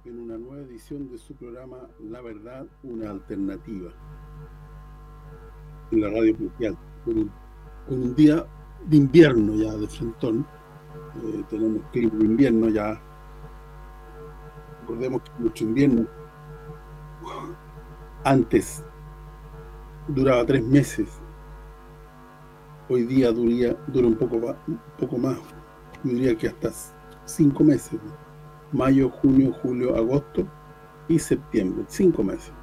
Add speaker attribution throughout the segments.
Speaker 1: en una nueva edición de su programa La Verdad, una alternativa, en la radio mundial, con un día de invierno ya de frentón. Tenemos clima de invierno ya. Recordemos que nuestro invierno antes duraba 3 meses, hoy día dura un poco más, yo diría que hasta 5 meses, mayo, junio, julio, agosto y septiembre, 5 meses.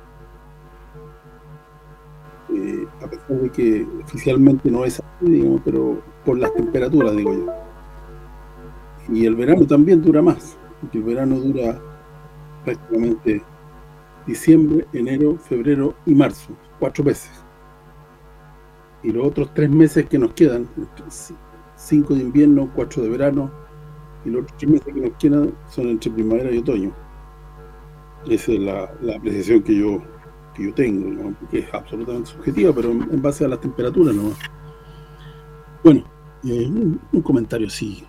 Speaker 1: A pesar de que oficialmente no es así, digamos, pero por las temperaturas, digo yo. Y el verano también dura más, porque el verano dura prácticamente diciembre, enero, febrero y marzo, 4 meses. Y los otros 3 meses que nos quedan, 5 de invierno, 4 de verano, y los otros 3 meses que nos quedan son entre primavera y otoño. Esa es la apreciación que yo tengo, ¿no? Que es absolutamente subjetiva, pero en base a las temperaturas nomás. Bueno, un comentario así,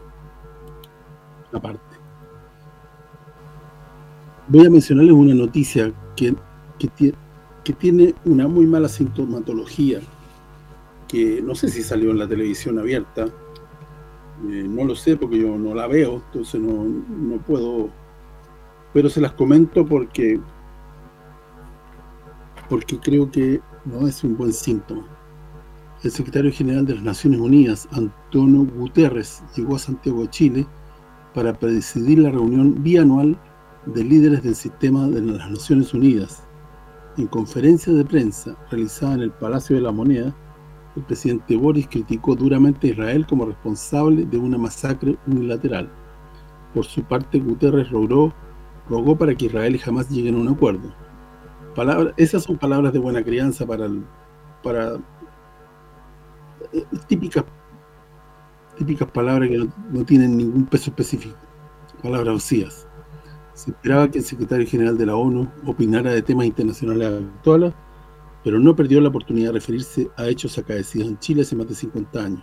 Speaker 1: aparte. Voy a mencionarles una noticia que tiene una muy mala sintomatología, que no sé si salió en la televisión abierta, no lo sé porque yo no la veo, entonces no puedo, pero se las comento porque creo que no es un buen síntoma. El secretario general de las Naciones Unidas, Antonio Guterres, llegó a Santiago de Chile para presidir la reunión bianual de líderes del sistema de las Naciones Unidas. En conferencia de prensa realizada en el Palacio de la Moneda, el presidente Boris criticó duramente a Israel como responsable de una masacre unilateral. Por su parte, Guterres rogó para que Israel y Hamás lleguen a un acuerdo. Esas son palabras de buena crianza para típicas palabras que no tienen ningún peso específico, palabras vacías. Se esperaba que el secretario general de la ONU opinara de temas internacionales actuales, pero no perdió la oportunidad de referirse a hechos acaecidos en Chile hace más de 50 años.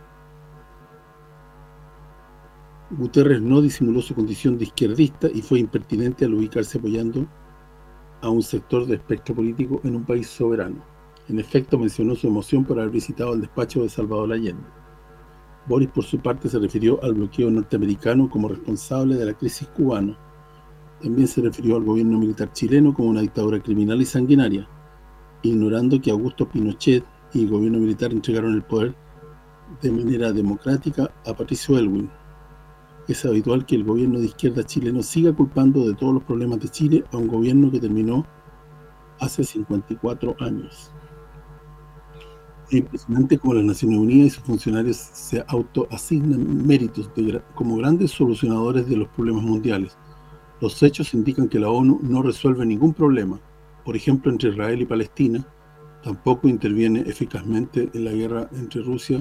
Speaker 1: Guterres no disimuló su condición de izquierdista y fue impertinente al ubicarse apoyando a un sector del espectro político en un país soberano. En efecto, mencionó su emoción por haber visitado el despacho de Salvador Allende. Boris, por su parte, se refirió al bloqueo norteamericano como responsable de la crisis cubana. También se refirió al gobierno militar chileno como una dictadura criminal y sanguinaria, ignorando que Augusto Pinochet y el gobierno militar entregaron el poder de manera democrática a Patricio Aylwin. Es habitual que el gobierno de izquierda chileno siga culpando de todos los problemas de Chile a un gobierno que terminó hace 54 años. Es impresionante cómo las Naciones Unidas y sus funcionarios se autoasignan méritos como grandes solucionadores de los problemas mundiales. Los hechos indican que la ONU no resuelve ningún problema, por ejemplo, entre Israel y Palestina, tampoco interviene eficazmente en la guerra entre Rusia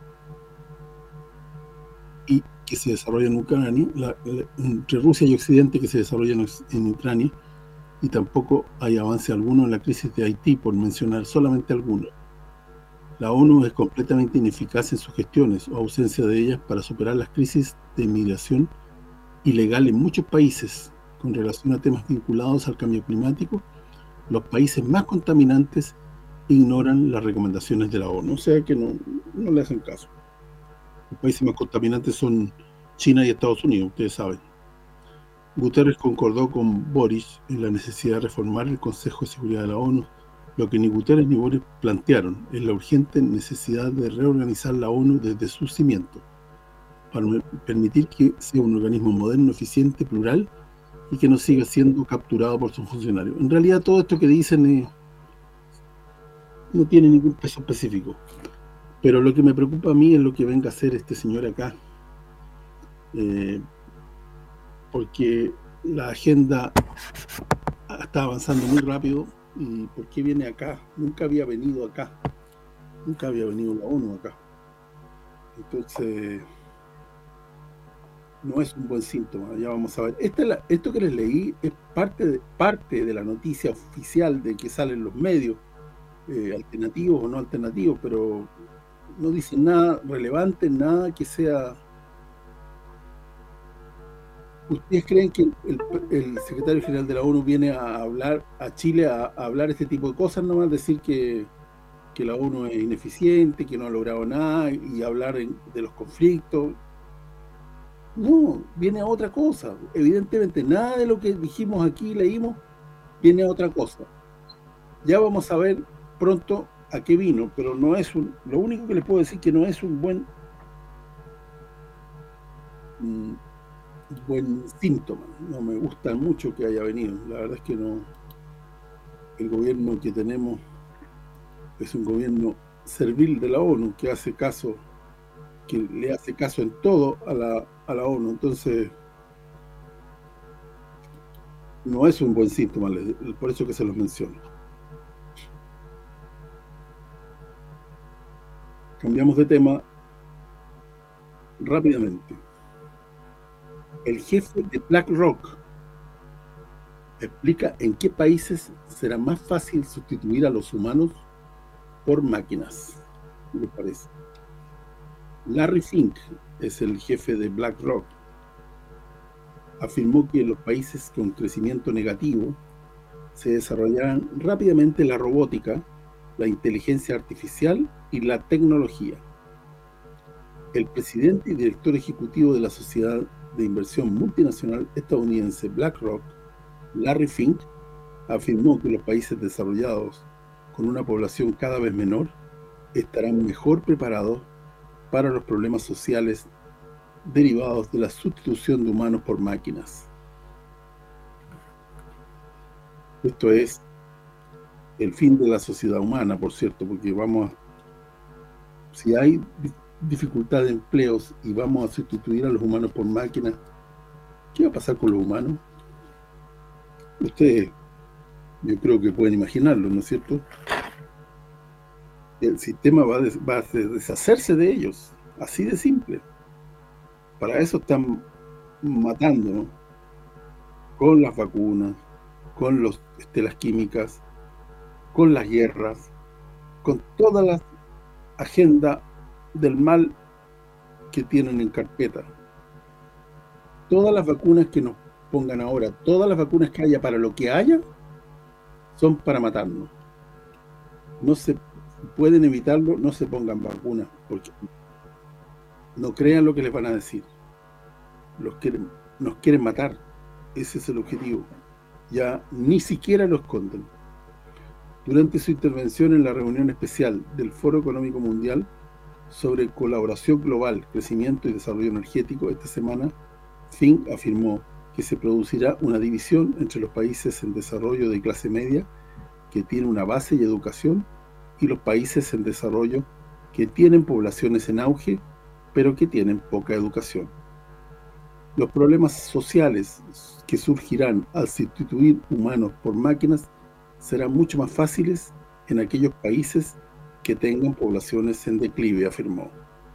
Speaker 1: y que se desarrolla en Ucrania, entre Rusia y Occidente que se desarrolla en Ucrania, y tampoco hay avance alguno en la crisis de Haití, por mencionar solamente algunos. La ONU es completamente ineficaz en sus gestiones o ausencia de ellas para superar las crisis de inmigración ilegal en muchos países con relación a temas vinculados al cambio climático. Los países más contaminantes ignoran las recomendaciones de la ONU, o sea que no le hacen caso. Los países más contaminantes son China y Estados Unidos, ustedes saben. Guterres concordó con Boris en la necesidad de reformar el Consejo de Seguridad de la ONU. Lo que ni Guterres ni Boris plantearon es la urgente necesidad de reorganizar la ONU desde sus cimientos, para permitir que sea un organismo moderno, eficiente, plural, y que no siga siendo capturado por sus funcionarios. En realidad todo esto que dicen no tiene ningún peso específico. Pero lo que me preocupa a mí es lo que venga a hacer este señor acá. Porque la agenda está avanzando muy rápido. ¿Y por qué viene acá? Nunca había venido acá. Nunca había venido la ONU acá. Entonces, no es un buen síntoma. Ya vamos a ver. Esto que les leí es parte de la noticia oficial de que salen los medios, alternativos o no alternativos, pero no dicen nada relevante, nada que sea ¿Ustedes creen que el secretario general de la ONU viene a hablar a Chile, a hablar este tipo de cosas, nomás decir que la ONU es ineficiente, que no ha logrado nada, y hablar de los conflictos? No, viene a otra cosa. Evidentemente, nada de lo que dijimos aquí, leímos, viene a otra cosa. Ya vamos a ver pronto a qué vino, pero no es lo único que les puedo decir que no es un mm, buen síntoma. No me gusta mucho que haya venido. La verdad es que no. El gobierno que tenemos es un gobierno servil de la ONU, que hace caso, que le hace caso en todo a la ONU. Entonces, no es un buen síntoma, por eso que se los menciono. Cambiamos de tema rápidamente. El jefe de BlackRock explica en qué países será más fácil sustituir a los humanos por máquinas. ¿Qué les parece? Larry Fink es el jefe de BlackRock. Afirmó que en los países con crecimiento negativo se desarrollarán rápidamente la robótica, la inteligencia artificial y la tecnología. El presidente y director ejecutivo de la sociedad de inversión multinacional estadounidense BlackRock, Larry Fink, afirmó que los países desarrollados con una población cada vez menor estarán mejor preparados para los problemas sociales derivados de la sustitución de humanos por máquinas. Esto es el fin de la sociedad humana, por cierto, porque si hay dificultad de empleos y vamos a sustituir a los humanos por máquinas, ¿qué va a pasar con los humanos? Ustedes, yo creo que pueden imaginarlo, ¿no es cierto? El sistema va a deshacerse de ellos, así de simple. Para eso están matando, ¿no? Con las vacunas, con las químicas, con las guerras, con todas las agendas del mal que tienen en carpeta. Todas las vacunas que nos pongan ahora, todas las vacunas que haya para lo que haya, son para matarnos. No se pueden evitarlo, no se pongan vacunas, porque no crean lo que les van a decir. Nos quieren matar. Ese es el objetivo. Ya ni siquiera lo esconden. Durante su intervención en la reunión especial del Foro Económico Mundial sobre colaboración global, crecimiento y desarrollo energético esta semana, Fink afirmó que se producirá una división entre los países en desarrollo de clase media, que tienen una base y educación, y los países en desarrollo que tienen poblaciones en auge, pero que tienen poca educación. Los problemas sociales que surgirán al sustituir humanos por máquinas serán mucho más fáciles en aquellos países que tengan poblaciones en declive, afirmó.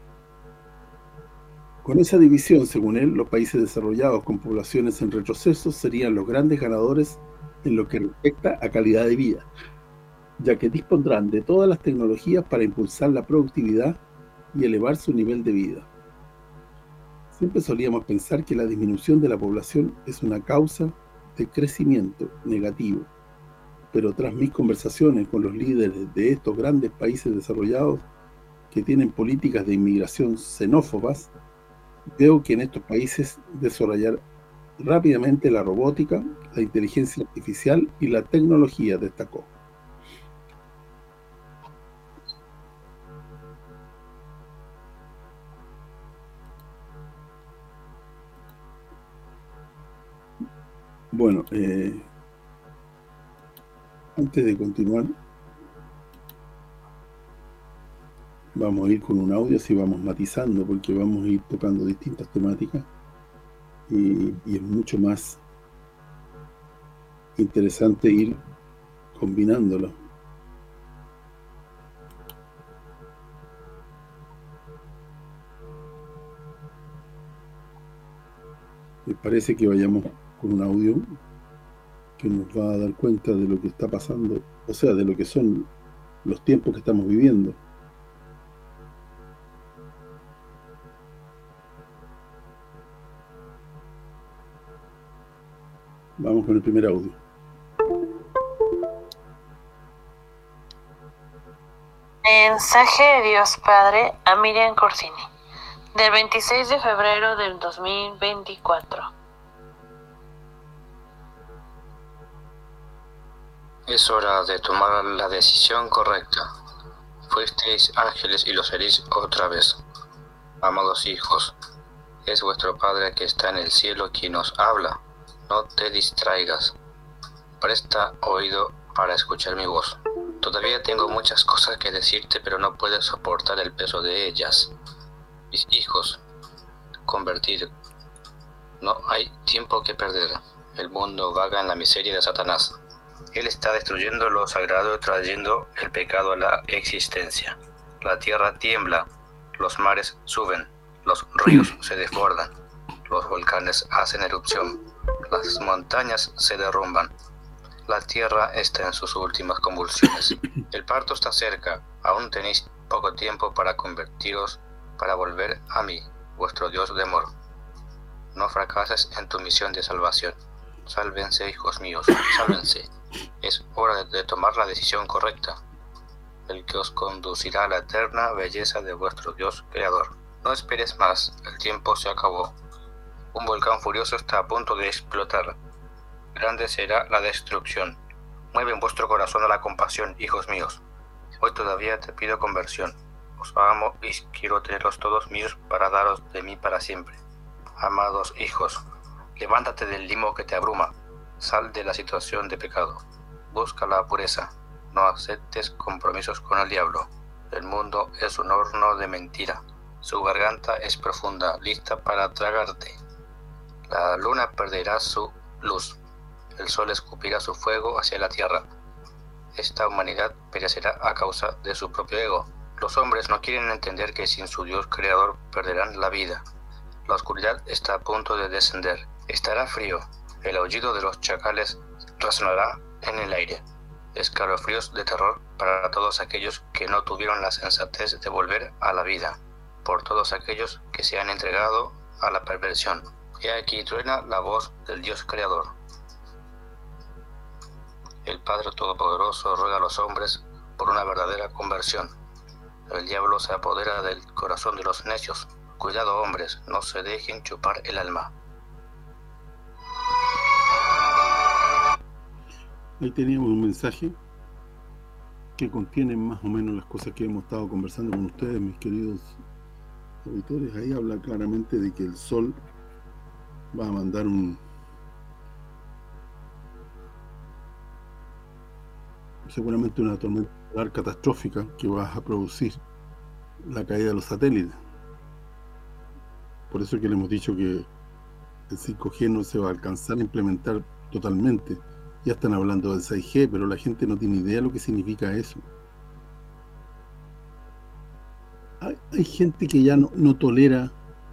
Speaker 1: Con esa división, según él, los países desarrollados con poblaciones en retroceso serían los grandes ganadores en lo que respecta a calidad de vida, ya que dispondrán de todas las tecnologías para impulsar la productividad y elevar su nivel de vida. Siempre solíamos pensar que la disminución de la población es una causa de crecimiento negativo, pero tras mis conversaciones con los líderes de estos grandes países desarrollados que tienen políticas de inmigración xenófobas, veo que en estos países desarrollar rápidamente la robótica, la inteligencia artificial y la tecnología, destacó. Bueno, antes de continuar, vamos a ir con un audio, así vamos matizando, porque vamos a ir tocando distintas temáticas y es mucho más interesante ir combinándolo. ¿Les parece que vayamos con un audio que nos va a dar cuenta de lo que está pasando, o sea, de lo que son los tiempos que estamos viviendo? Vamos con el primer audio.
Speaker 2: Mensaje de Dios Padre a Miriam Corsini, del 26 de febrero del 2024.
Speaker 3: Es hora de tomar la decisión correcta. Fuisteis ángeles y lo seréis otra vez. Amados hijos, es vuestro Padre que está en el cielo quien os habla. No te distraigas. Presta oído para escuchar mi voz. Todavía tengo muchas cosas que decirte, pero no puedes soportar el peso de ellas. Mis hijos, convertir. No hay tiempo que perder. El mundo vaga en la miseria de Satanás. Él está destruyendo lo sagrado y trayendo el pecado a la existencia. La tierra tiembla, los mares suben, los ríos se desbordan, los volcanes hacen erupción, las montañas se derrumban. La tierra está en sus últimas convulsiones. El parto está cerca, aún tenéis poco tiempo para convertiros, para volver a mí, vuestro Dios de amor. No fracases en tu misión de salvación. Sálvense, hijos míos, sálvense. Es hora de tomar la decisión correcta, el que os conducirá a la eterna belleza de vuestro Dios Creador. No esperes más, el tiempo se acabó. Un volcán furioso está a punto de explotar. Grande será la destrucción. Mueve en vuestro corazón a la compasión, hijos míos. Hoy todavía te pido conversión. Os amo y quiero tenerlos todos míos para daros de mí para siempre. Amados hijos, levántate del limo que te abruma. Sal de la situación de pecado. Busca la pureza. No aceptes compromisos con el diablo. El mundo es un horno de mentira. Su garganta es profunda, lista para tragarte. La luna perderá su luz. El sol escupirá su fuego hacia la tierra. Esta humanidad perecerá a causa de su propio ego. Los hombres no quieren entender que sin su Dios creador perderán la vida. La oscuridad está a punto de descender. Estará frío. El aullido de los chacales resonará en el aire. Escalofríos de terror para todos aquellos que no tuvieron la sensatez de volver a la vida, por todos aquellos que se han entregado a la perversión. He aquí truena la voz del Dios Creador. El Padre Todopoderoso ruega a los hombres por una verdadera conversión. El diablo se apodera del corazón de los necios. Cuidado, hombres, no se dejen chupar el alma.
Speaker 1: Ahí teníamos un mensaje que contiene más o menos las cosas que hemos estado conversando con ustedes, mis queridos auditores. Ahí habla claramente de que el sol va a mandar seguramente una tormenta solar catastrófica que va a producir la caída de los satélites. Por eso es que le hemos dicho que el 5G no se va a alcanzar a implementar totalmente. Ya están hablando del 6G, pero la gente no tiene idea de lo que significa eso. Hay gente que ya no tolera,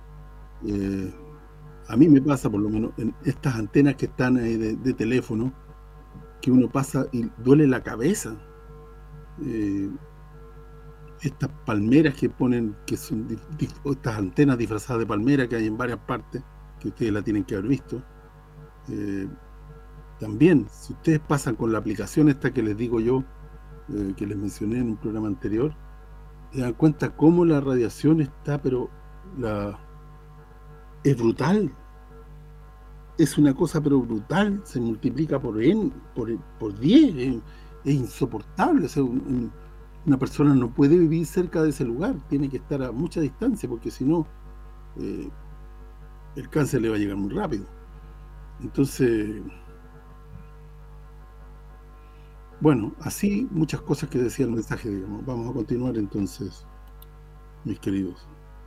Speaker 1: a mí me pasa por lo menos, en estas antenas que están ahí de teléfono, que uno pasa y duele la cabeza. Estas palmeras que ponen, que son estas antenas disfrazadas de palmera que hay en varias partes, que ustedes la tienen que haber visto. También, si ustedes pasan con la aplicación esta que les digo yo, que les mencioné en un programa anterior, se dan cuenta cómo la radiación está, pero es brutal. Es una cosa pero brutal, se multiplica por 10, es insoportable. O sea, una persona no puede vivir cerca de ese lugar, tiene que estar a mucha distancia, porque si no, el cáncer le va a llegar muy rápido. Entonces, bueno, así muchas cosas que decía el mensaje, digamos. Vamos a continuar entonces, mis queridos.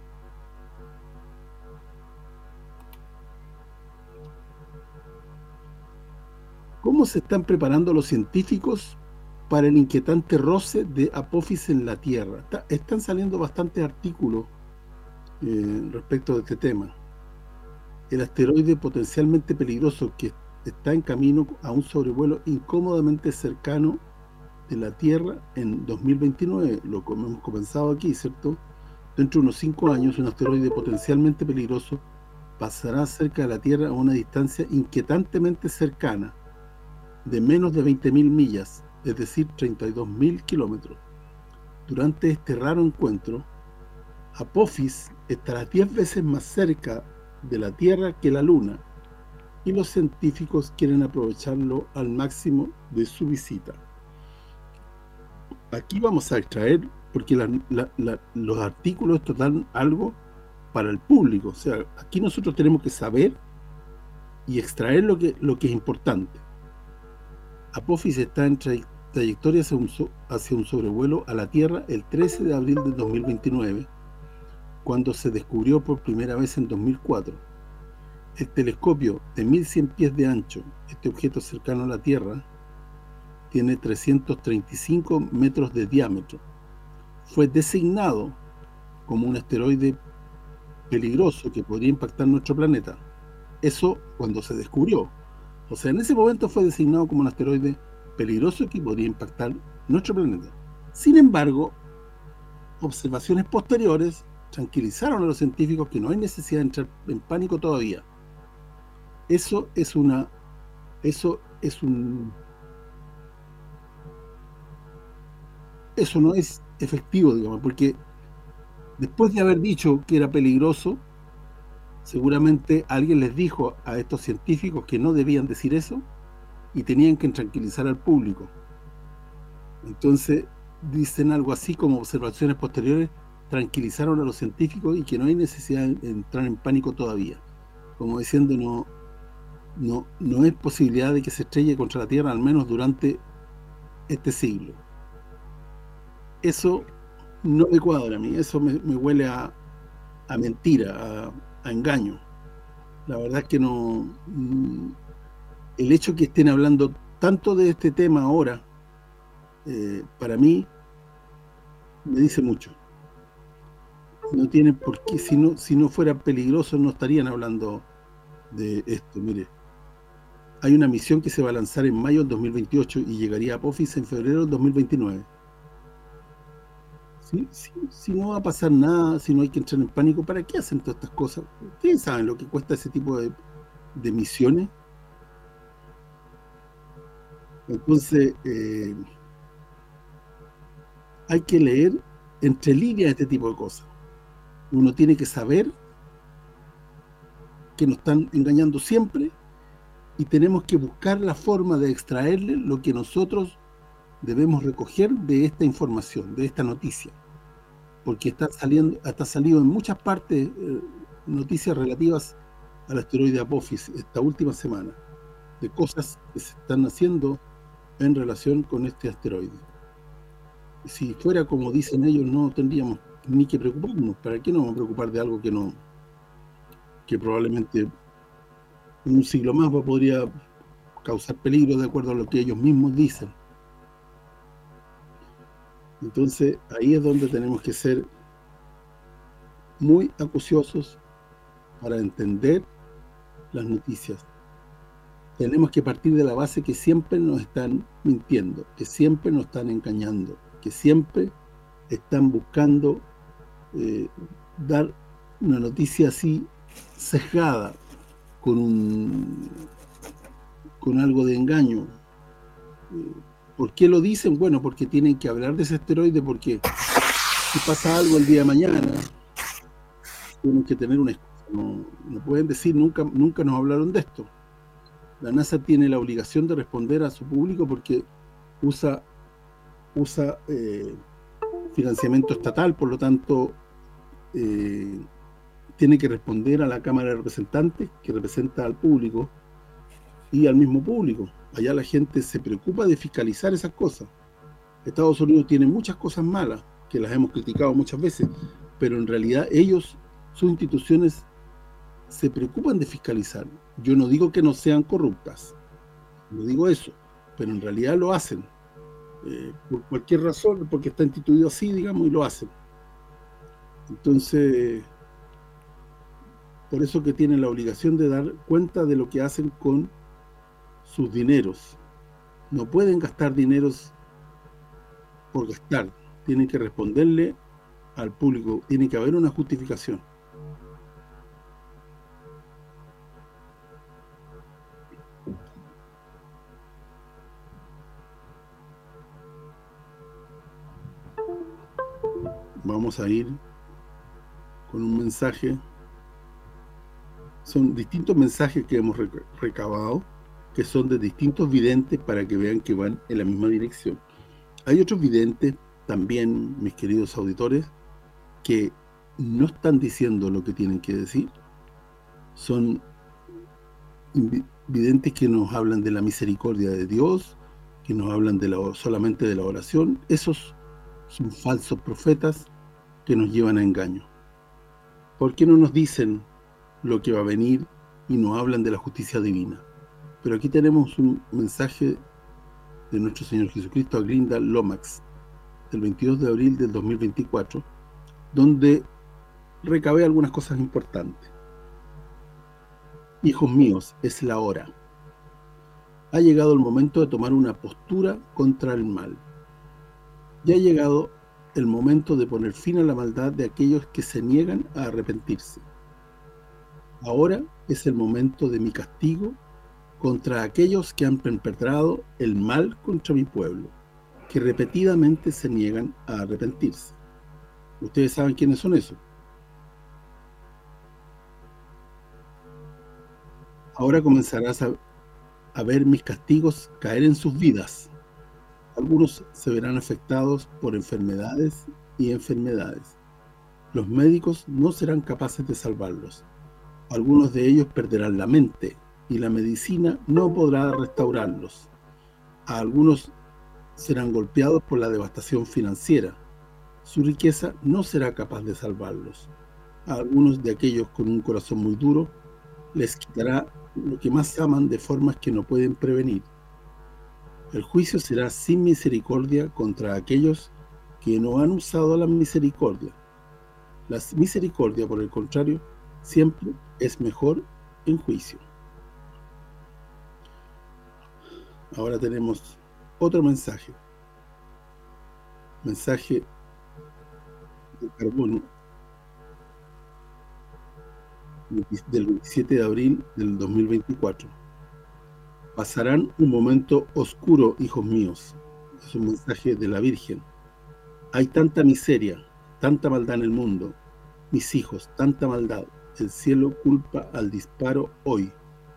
Speaker 1: ¿Cómo se están preparando los científicos para el inquietante roce de Apophis en la Tierra? Están saliendo bastantes artículos respecto de este tema. El asteroide potencialmente peligroso que está en camino a un sobrevuelo incómodamente cercano de la Tierra en 2029, lo hemos comenzado aquí, ¿cierto? Dentro de unos 5 años, un asteroide potencialmente peligroso pasará cerca de la Tierra a una distancia inquietantemente cercana, de menos de 20.000 millas, es decir, 32.000 kilómetros. Durante este raro encuentro, Apophis estará 10 veces más cerca de la Tierra que la Luna, y los científicos quieren aprovecharlo al máximo de su visita. Aquí vamos a extraer, porque los artículos estos dan algo para el público, o sea, aquí nosotros tenemos que saber y extraer lo que es importante. Apophis está en trayectoria hacia un sobrevuelo a la Tierra el 13 de abril de 2029, cuando se descubrió por primera vez en 2004. El telescopio de 1100 pies de ancho, este objeto cercano a la Tierra, tiene 335 metros de diámetro. Fue designado como un asteroide peligroso que podría impactar nuestro planeta. Eso cuando se descubrió. O sea, en ese momento fue designado como un asteroide peligroso que podría impactar nuestro planeta. Sin embargo, observaciones posteriores tranquilizaron a los científicos que no hay necesidad de entrar en pánico todavía. Eso no es efectivo, digamos, porque después de haber dicho que era peligroso, seguramente alguien les dijo a estos científicos que no debían decir eso y tenían que tranquilizar al público. Entonces dicen algo así como observaciones posteriores tranquilizaron a los científicos y que no hay necesidad de entrar en pánico todavía, como diciendo no hay posibilidad de que se estrelle contra la Tierra, al menos durante este siglo. Eso no me cuadra a mí, eso me huele a mentira, a engaño. La verdad es que no. El hecho que estén hablando tanto de este tema ahora, para mí, me dice mucho. No tienen por qué, si no fuera peligroso, no estarían hablando de esto. Mire, hay una misión que se va a lanzar en mayo del 2028 y llegaría a Apophis en febrero del 2029. Si no va a pasar nada, si no hay que entrar en pánico, ¿para qué hacen todas estas cosas? ¿Ustedes saben lo que cuesta ese tipo de misiones? Entonces, hay que leer entre líneas este tipo de cosas. Uno tiene que saber que nos están engañando siempre y tenemos que buscar la forma de extraerle lo que nosotros debemos recoger de esta información, de esta noticia, porque está salido en muchas partes noticias relativas al asteroide Apophis esta última semana, de cosas que se están haciendo en relación con este asteroide. Si fuera como dicen ellos, no tendríamos ni que preocuparnos. ¿Para qué nos vamos a preocupar de algo que probablemente en un siglo más podría causar peligro de acuerdo a lo que ellos mismos dicen? Entonces, ahí es donde tenemos que ser muy acuciosos para entender las noticias. Tenemos que partir de la base que siempre nos están mintiendo, que siempre nos están engañando, que siempre están buscando dar una noticia así sesgada, con algo de engaño. ¿Por qué lo dicen? Bueno, porque tienen que hablar de ese asteroide, porque si pasa algo el día de mañana, tienen que tener una excusa. No pueden decir, nunca nos hablaron de esto. La NASA tiene la obligación de responder a su público porque usa financiamiento estatal, por lo tanto tiene que responder a la Cámara de Representantes, que representa al público y al mismo público. Allá la gente se preocupa de fiscalizar esas cosas. Estados Unidos tiene muchas cosas malas, que las hemos criticado muchas veces, pero en realidad sus instituciones se preocupan de fiscalizar. Yo no digo que no sean corruptas, no digo eso, pero en realidad lo hacen. Por cualquier razón, porque está instituido así, digamos, y lo hacen. Entonces, por eso que tienen la obligación de dar cuenta de lo que hacen con sus dineros. No pueden gastar dineros por gastar, tienen que responderle al público, tiene que haber una justificación. vamos a ir con un mensaje. Son distintos mensajes que hemos recabado, que son de distintos videntes para que vean que van en la misma dirección. Hay otros videntes también, mis queridos auditores, que no están diciendo lo que tienen que decir. Son videntes que nos hablan de la misericordia de Dios, que nos hablan solamente de la oración. Esos son falsos profetas que nos llevan a engaño. ¿Por qué no nos dicen lo que va a venir y nos hablan de la justicia divina? Pero aquí tenemos un mensaje de nuestro Señor Jesucristo a Grinda Lomax, del 22 de abril del 2024, donde recabé algunas cosas importantes. Hijos míos, es la hora. Ha llegado el momento de tomar una postura contra el mal. Ya ha llegado el momento de poner fin a la maldad de aquellos que se niegan a arrepentirse. Ahora es el momento de mi castigo contra aquellos que han perpetrado el mal contra mi pueblo, que repetidamente se niegan a arrepentirse. ¿Ustedes saben quiénes son esos? Ahora comenzarás a ver mis castigos caer en sus vidas. Algunos se verán afectados por enfermedades y enfermedades. Los médicos no serán capaces de salvarlos. Algunos de ellos perderán la mente y la medicina no podrá restaurarlos. A algunos serán golpeados por la devastación financiera. Su riqueza no será capaz de salvarlos. A algunos de aquellos con un corazón muy duro les quitará lo que más aman de formas que no pueden prevenir. El juicio será sin misericordia contra aquellos que no han usado la misericordia. La misericordia, por el contrario, siempre es mejor en juicio. Ahora tenemos otro mensaje. Mensaje de carbono del 27 de abril del 2024. Pasarán un momento oscuro, hijos míos. Es un mensaje de la Virgen. Hay tanta miseria, tanta maldad en el mundo. Mis hijos, tanta maldad. El cielo culpa al disparo hoy.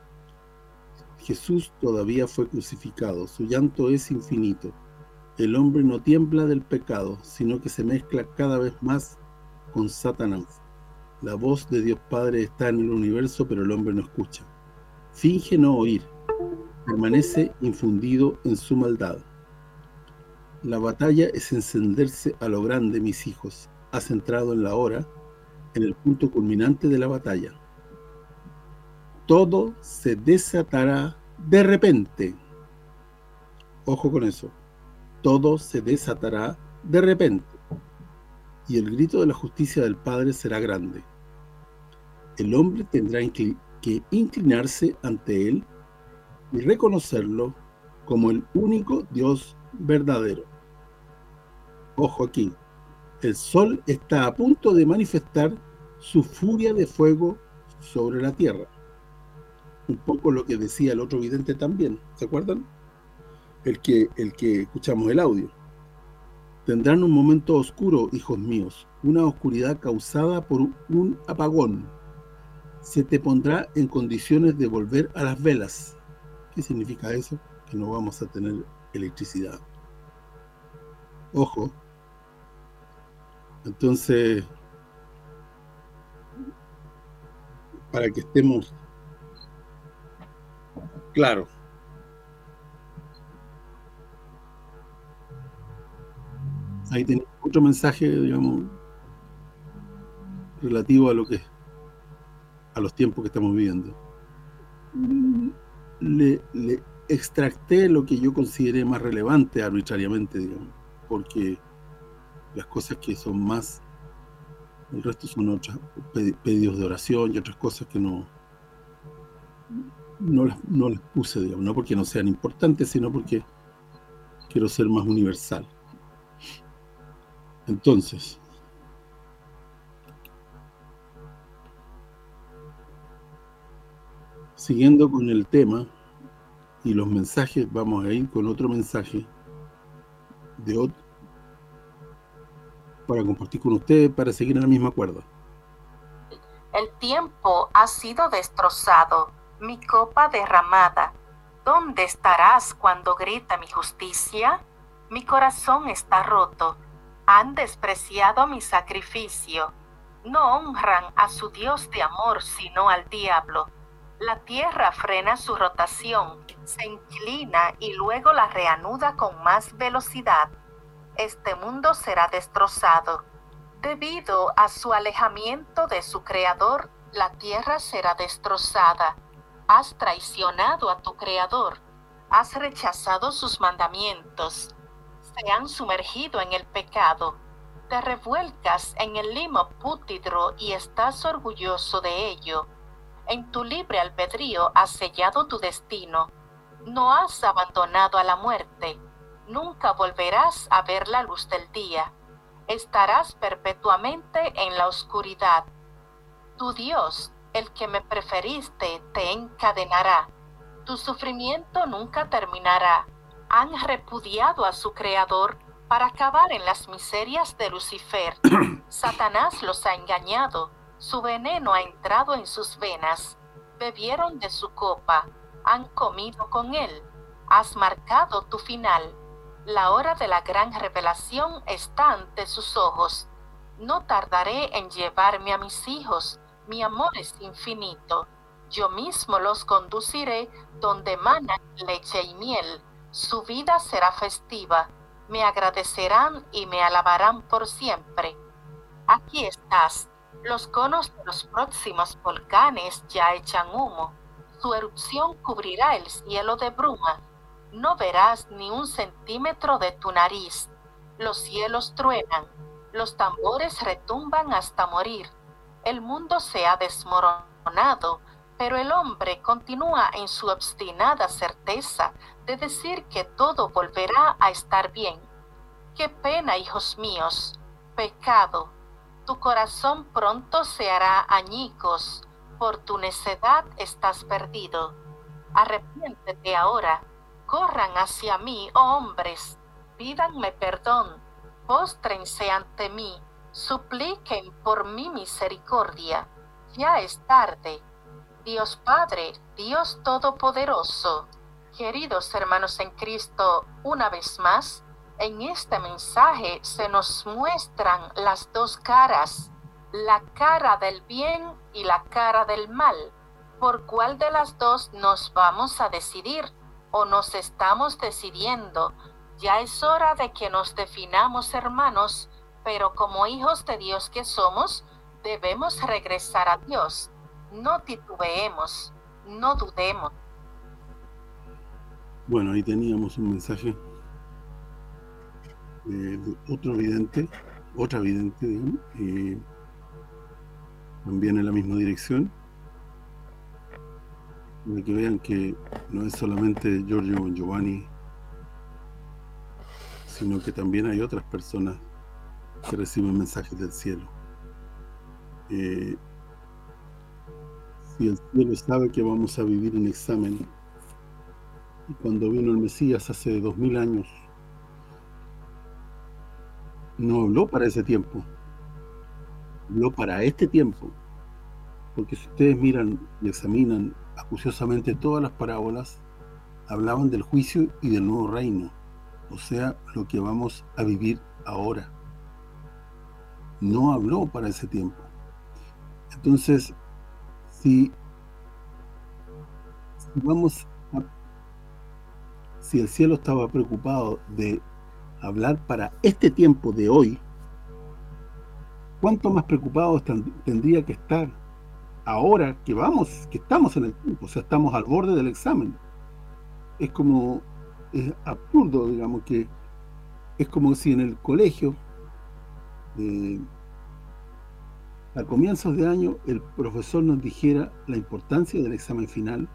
Speaker 1: Jesús todavía fue crucificado. Su llanto es infinito. El hombre no tiembla del pecado, sino que se mezcla cada vez más con Satanás. La voz de Dios Padre está en el universo, pero el hombre no escucha. Finge no oír. Permanece infundido en su maldad. La batalla es encenderse a lo grande, mis hijos. Has entrado en la hora, en el punto culminante de la batalla. Todo se desatará de repente. Ojo con eso. Todo se desatará de repente. Y el grito de la justicia del Padre será grande. El hombre tendrá que inclinarse ante él y reconocerlo como el único Dios verdadero. Ojo aquí. El sol está a punto de manifestar su furia de fuego sobre la tierra. Un poco lo que decía el otro vidente también, ¿se acuerdan? El que escuchamos el audio. Tendrán un momento oscuro, hijos míos, una oscuridad causada por un apagón. Se te pondrá en condiciones de volver a las velas. ¿Qué significa eso? Que no vamos a tener electricidad. Ojo. Entonces, para que estemos claros. Ahí tenemos otro mensaje, digamos, relativo a los tiempos que estamos viviendo. Le extracté lo que yo consideré más relevante arbitrariamente, digamos, porque las cosas que son más, el resto son otras, pedidos de oración y otras cosas que no las puse, digamos, no porque no sean importantes, sino porque quiero ser más universal. Entonces, siguiendo con el tema y los mensajes, vamos a ir con otro mensaje de para compartir con ustedes, para seguir en la misma cuerda.
Speaker 4: El tiempo ha sido destrozado, mi copa derramada. ¿Dónde estarás cuando grita mi justicia? Mi corazón está roto. Han despreciado mi sacrificio. No honran a su Dios de amor, sino al diablo. La tierra frena su rotación, se inclina y luego la reanuda con más velocidad. Este mundo será destrozado. Debido a su alejamiento de su Creador, la tierra será destrozada. Has traicionado a tu Creador. Has rechazado sus mandamientos. Se han sumergido en el pecado. Te revuelcas en el limo pútrido y estás orgulloso de ello. En tu libre albedrío has sellado tu destino. No has abandonado a la muerte. Nunca volverás a ver la luz del día. Estarás perpetuamente en la oscuridad. Tu Dios, el que me preferiste, te encadenará. Tu sufrimiento nunca terminará. Han repudiado a su Creador para acabar en las miserias de Lucifer. Satanás los ha engañado. Su veneno ha entrado en sus venas. Bebieron de su copa. Han comido con él. Has marcado tu final. La hora de la gran revelación está ante sus ojos. No tardaré en llevarme a mis hijos. Mi amor es infinito. Yo mismo los conduciré donde manan leche y miel. Su vida será festiva. Me agradecerán y me alabarán por siempre. Aquí estás. Los conos de los próximos volcanes ya echan humo. Su erupción cubrirá el cielo de bruma. No verás ni un centímetro de tu nariz. Los cielos truenan. Los tambores retumban hasta morir. El mundo se ha desmoronado, pero el hombre continúa en su obstinada certeza de decir que todo volverá a estar bien. ¡Qué pena, hijos míos! Pecado. Tu corazón pronto se hará añicos. Por tu necedad estás perdido. Arrepiéntete ahora. Corran hacia mí, oh hombres. Pídanme perdón. Póstrense ante mí. Supliquen por mi misericordia. Ya es tarde. Dios Padre, Dios Todopoderoso, queridos hermanos en Cristo, una vez más, en este mensaje se nos muestran las dos caras, la cara del bien y la cara del mal. ¿Por cuál de las dos nos vamos a decidir o nos estamos decidiendo? Ya es hora de que nos definamos, hermanos, pero como hijos de Dios que somos, debemos regresar a Dios. No titubeemos, no dudemos.
Speaker 1: Bueno, ahí teníamos un mensaje de otra vidente, digamos, también en la misma dirección, para que vean que no es solamente Giorgio Giovanni, sino que también hay otras personas que reciben mensajes del cielo. Si el cielo sabe que vamos a vivir un examen, y cuando vino el Mesías hace 2000 años, no habló para ese tiempo, habló para este tiempo, porque si ustedes miran y examinan acuciosamente todas las parábolas, hablaban del juicio y del nuevo reino, o sea, lo que vamos a vivir ahora. No habló para ese tiempo. Entonces, si el cielo estaba preocupado de hablar para este tiempo de hoy, ¿cuánto más preocupados tendría que estar ahora que estamos en el tiempo? O sea, estamos al borde del examen. Es absurdo, digamos, que es como si en el colegio a comienzos de año el profesor nos dijera la importancia del examen final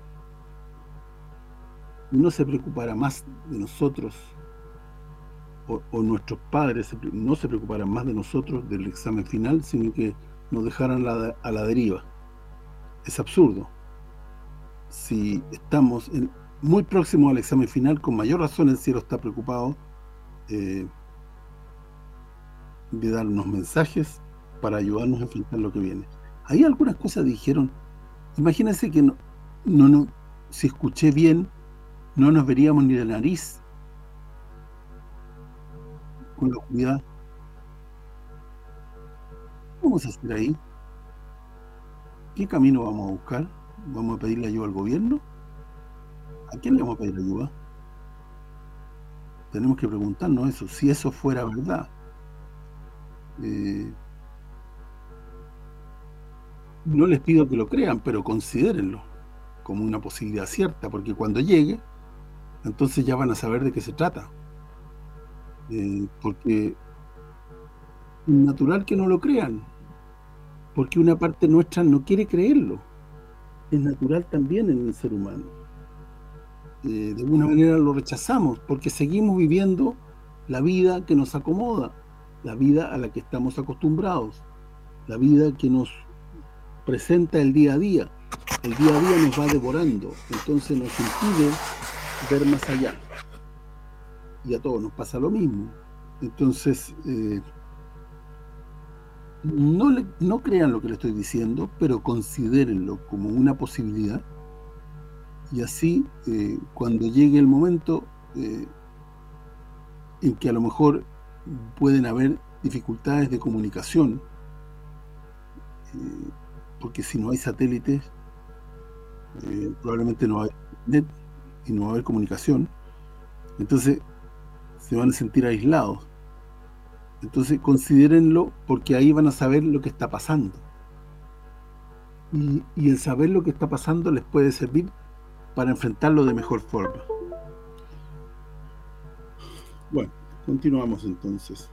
Speaker 1: y no se preocupara más de nosotros, o nuestros padres no se preocuparan más de nosotros del examen final, sino que nos dejaran a la deriva. Es absurdo. Si estamos muy próximos al examen final, con mayor razón el cielo está preocupado, de darnos mensajes para ayudarnos a enfrentar lo que viene. Ahí algunas cosas dijeron, imagínense que no, si escuché bien, no nos veríamos ni la nariz con la oscuridad. ¿Qué vamos a hacer ahí? ¿Qué camino vamos a buscar? ¿Vamos a pedirle ayuda al gobierno? ¿A quién le vamos a pedir ayuda? Tenemos que preguntarnos eso, si eso fuera verdad. No les pido que lo crean, pero considérenlo como una posibilidad cierta, porque cuando llegue, entonces ya van a saber de qué se trata. Porque es natural que no lo crean, porque una parte nuestra no quiere creerlo. Es natural también en el ser humano. De alguna manera lo rechazamos, porque seguimos viviendo la vida que nos acomoda, la vida a la que estamos acostumbrados, la vida que nos presenta el día a día. El día a día nos va devorando, entonces nos impide ver más allá. Y a todos nos pasa lo mismo. Entonces, no crean lo que le estoy diciendo, pero considérenlo como una posibilidad. Y así, cuando llegue el momento en que a lo mejor pueden haber dificultades de comunicación, porque si no hay satélites, probablemente no va a haber internet y no va a haber comunicación, entonces se van a sentir aislados. Entonces considérenlo, porque ahí van a saber lo que está pasando. Y el saber lo que está pasando les puede servir para enfrentarlo de mejor forma. Bueno, continuamos entonces.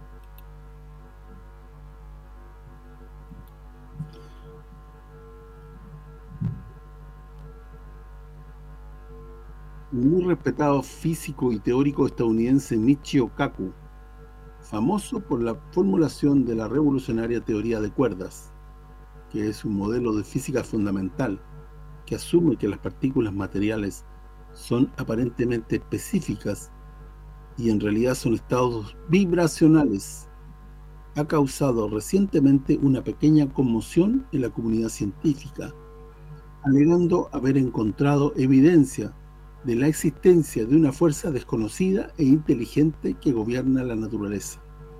Speaker 1: Un muy respetado físico y teórico estadounidense, Michio Kaku, famoso por la formulación de la revolucionaria teoría de cuerdas, que es un modelo de física fundamental que asume que las partículas materiales son aparentemente específicas y en realidad son estados vibracionales, ha causado recientemente una pequeña conmoción en la comunidad científica, alegando haber encontrado evidencia de la existencia de una fuerza desconocida e inteligente que gobierna la naturaleza.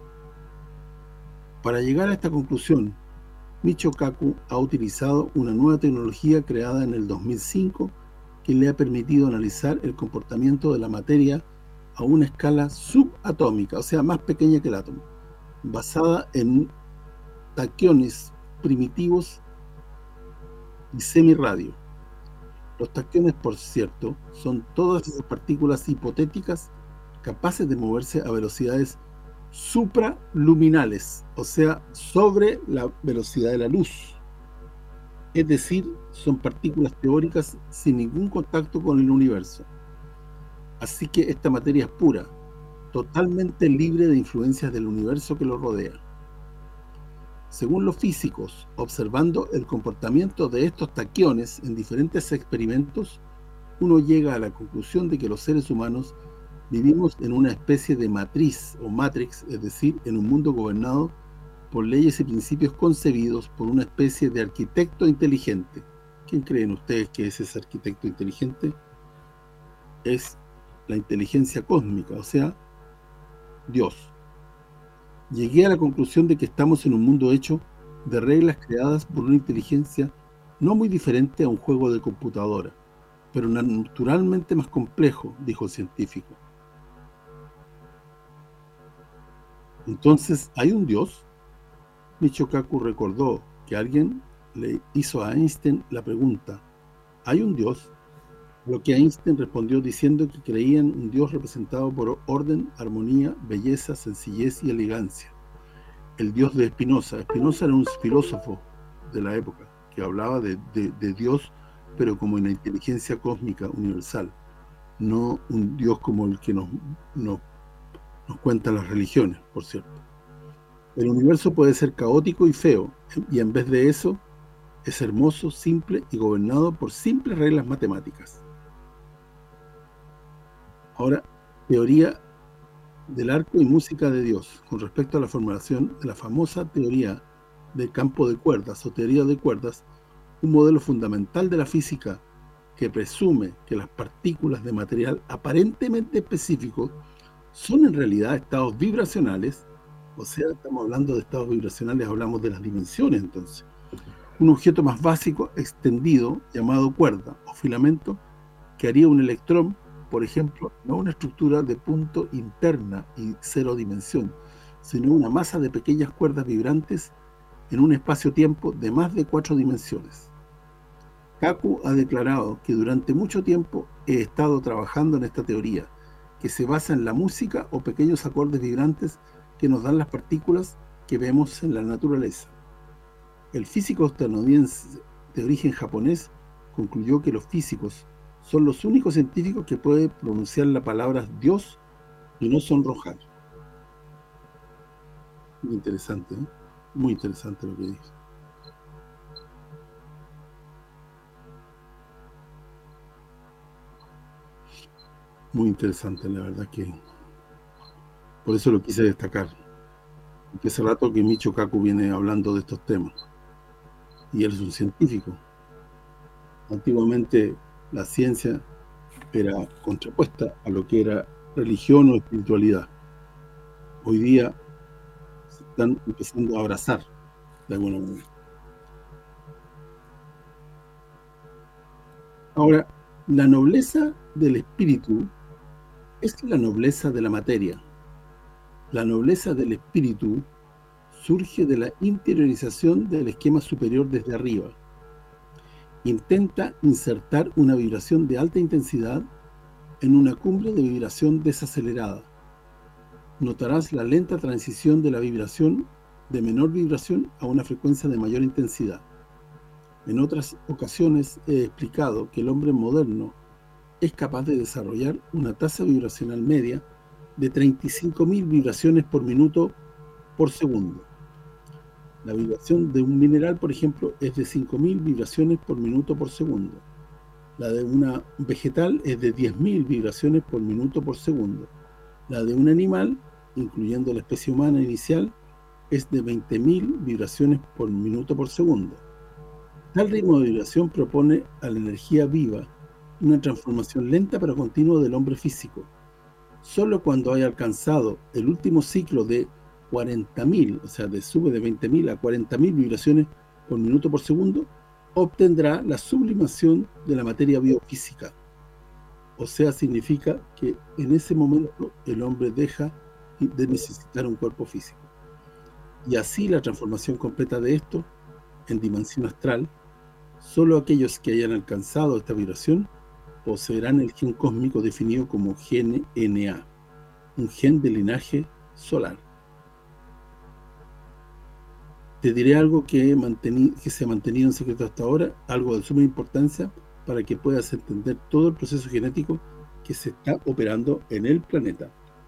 Speaker 1: Para llegar a esta conclusión, Michio Kaku ha utilizado una nueva tecnología creada en el 2005 que le ha permitido analizar el comportamiento de la materia a una escala subatómica, o sea, más pequeña que el átomo, basada en taquiones primitivos y semirradio. Los taquiones, por cierto, son todas esas partículas hipotéticas capaces de moverse a velocidades supraluminales, o sea, sobre la velocidad de la luz. Es decir, son partículas teóricas sin ningún contacto con el universo. Así que esta materia es pura, totalmente libre de influencias del universo que lo rodea. Según los físicos, observando el comportamiento de estos taquiones en diferentes experimentos, uno llega a la conclusión de que los seres humanos vivimos en una especie de matriz o matrix, es decir, en un mundo gobernado por leyes y principios concebidos por una especie de arquitecto inteligente. ¿Quién creen ustedes que es ese arquitecto inteligente? Es la inteligencia cósmica, o sea, Dios. Llegué a la conclusión de que estamos en un mundo hecho de reglas creadas por una inteligencia no muy diferente a un juego de computadora, pero naturalmente más complejo, dijo el científico. Entonces, ¿hay un Dios? Michio Kaku recordó que alguien le hizo a Einstein la pregunta, ¿hay un Dios? Lo que Einstein respondió diciendo que creía en un Dios representado por orden, armonía, belleza, sencillez y elegancia. El Dios de Spinoza. Spinoza era un filósofo de la época que hablaba de Dios, pero como una inteligencia cósmica universal, no un Dios como el que nos cuentan las religiones, por cierto. El universo puede ser caótico y feo, y en vez de eso, es hermoso, simple y gobernado por simples reglas matemáticas. Ahora, teoría del arco y música de Dios con respecto a la formulación de la famosa teoría del campo de cuerdas o teoría de cuerdas, un modelo fundamental de la física que presume que las partículas de material aparentemente específico son en realidad estados vibracionales. O sea, estamos hablando de estados vibracionales, hablamos de las dimensiones entonces. Un objeto más básico, extendido, llamado cuerda o filamento, que haría un electrón, por ejemplo, no una estructura de punto interna y cero dimensión, sino una masa de pequeñas cuerdas vibrantes en un espacio-tiempo de más de 4 dimensiones. Kaku ha declarado que durante mucho tiempo he estado trabajando en esta teoría, que se basa en la música o pequeños acordes vibrantes que nos dan las partículas que vemos en la naturaleza. El físico estadounidense de origen japonés concluyó que los físicos son los únicos científicos que pueden pronunciar la palabra Dios y no sonrojar. Muy interesante, ¿eh? Muy interesante lo que dice. Muy interesante, la verdad que por eso lo quise destacar. Porque hace rato que Michio Kaku viene hablando de estos temas. Y él es un científico. Antiguamente la ciencia era contrapuesta a lo que era religión o espiritualidad. Hoy día se están empezando a abrazar de alguna manera. Ahora, la nobleza del espíritu es la nobleza de la materia. La nobleza del espíritu surge de la interiorización del esquema superior desde arriba. Intenta insertar una vibración de alta intensidad en una cumbre de vibración desacelerada. Notarás la lenta transición de la vibración de menor vibración a una frecuencia de mayor intensidad. En otras ocasiones he explicado que el hombre moderno es capaz de desarrollar una tasa vibracional media de 35.000 vibraciones por minuto por segundo. La vibración de un mineral, por ejemplo, es de 5.000 vibraciones por minuto por segundo. La de una vegetal es de 10.000 vibraciones por minuto por segundo. La de un animal, incluyendo la especie humana inicial, es de 20.000 vibraciones por minuto por segundo. Tal ritmo de vibración propone a la energía viva una transformación lenta pero continua del hombre físico. Solo cuando haya alcanzado el último ciclo de 40.000, o sea, sube de 20.000 a 40.000 vibraciones por minuto por segundo, obtendrá la sublimación de la materia biofísica. O sea, significa que en ese momento el hombre deja de necesitar un cuerpo físico. Y así la transformación completa de esto, en dimensión astral, solo aquellos que hayan alcanzado esta vibración poseerán el gen cósmico definido como GNA, un gen de linaje solar. Te diré algo que se ha mantenido en secreto hasta ahora, algo de suma importancia para que puedas entender todo el proceso genético que se está operando en el planeta.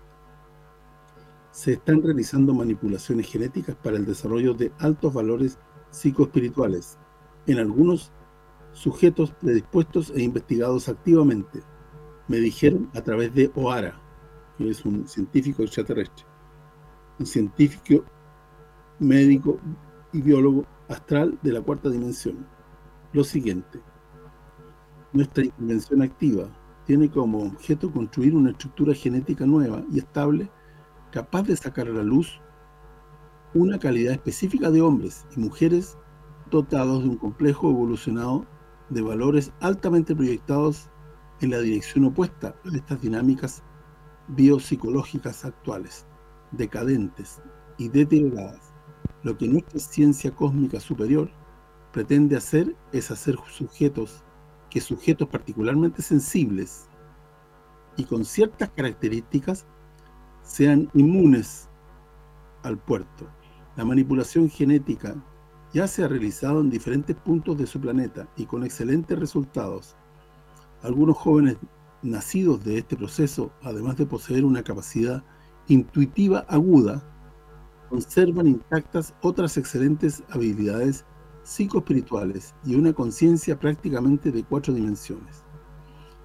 Speaker 1: Se están realizando manipulaciones genéticas para el desarrollo de altos valores psicoespirituales en algunos sujetos predispuestos e investigados activamente. Me dijeron a través de O'Hara, que es un científico extraterrestre, un científico médico y biólogo astral de la cuarta dimensión, lo siguiente: nuestra intervención activa tiene como objeto construir una estructura genética nueva y estable capaz de sacar a la luz una calidad específica de hombres y mujeres dotados de un complejo evolucionado de valores altamente proyectados en la dirección opuesta a estas dinámicas biopsicológicas actuales, decadentes y deterioradas. Lo que nuestra ciencia cósmica superior pretende hacer es hacer sujetos particularmente sensibles y con ciertas características sean inmunes al puerto. La manipulación genética ya se ha realizado en diferentes puntos de su planeta y con excelentes resultados. Algunos jóvenes nacidos de este proceso, además de poseer una capacidad intuitiva aguda, conservan intactas otras excelentes habilidades psicoespirituales y una conciencia prácticamente de 4 dimensiones.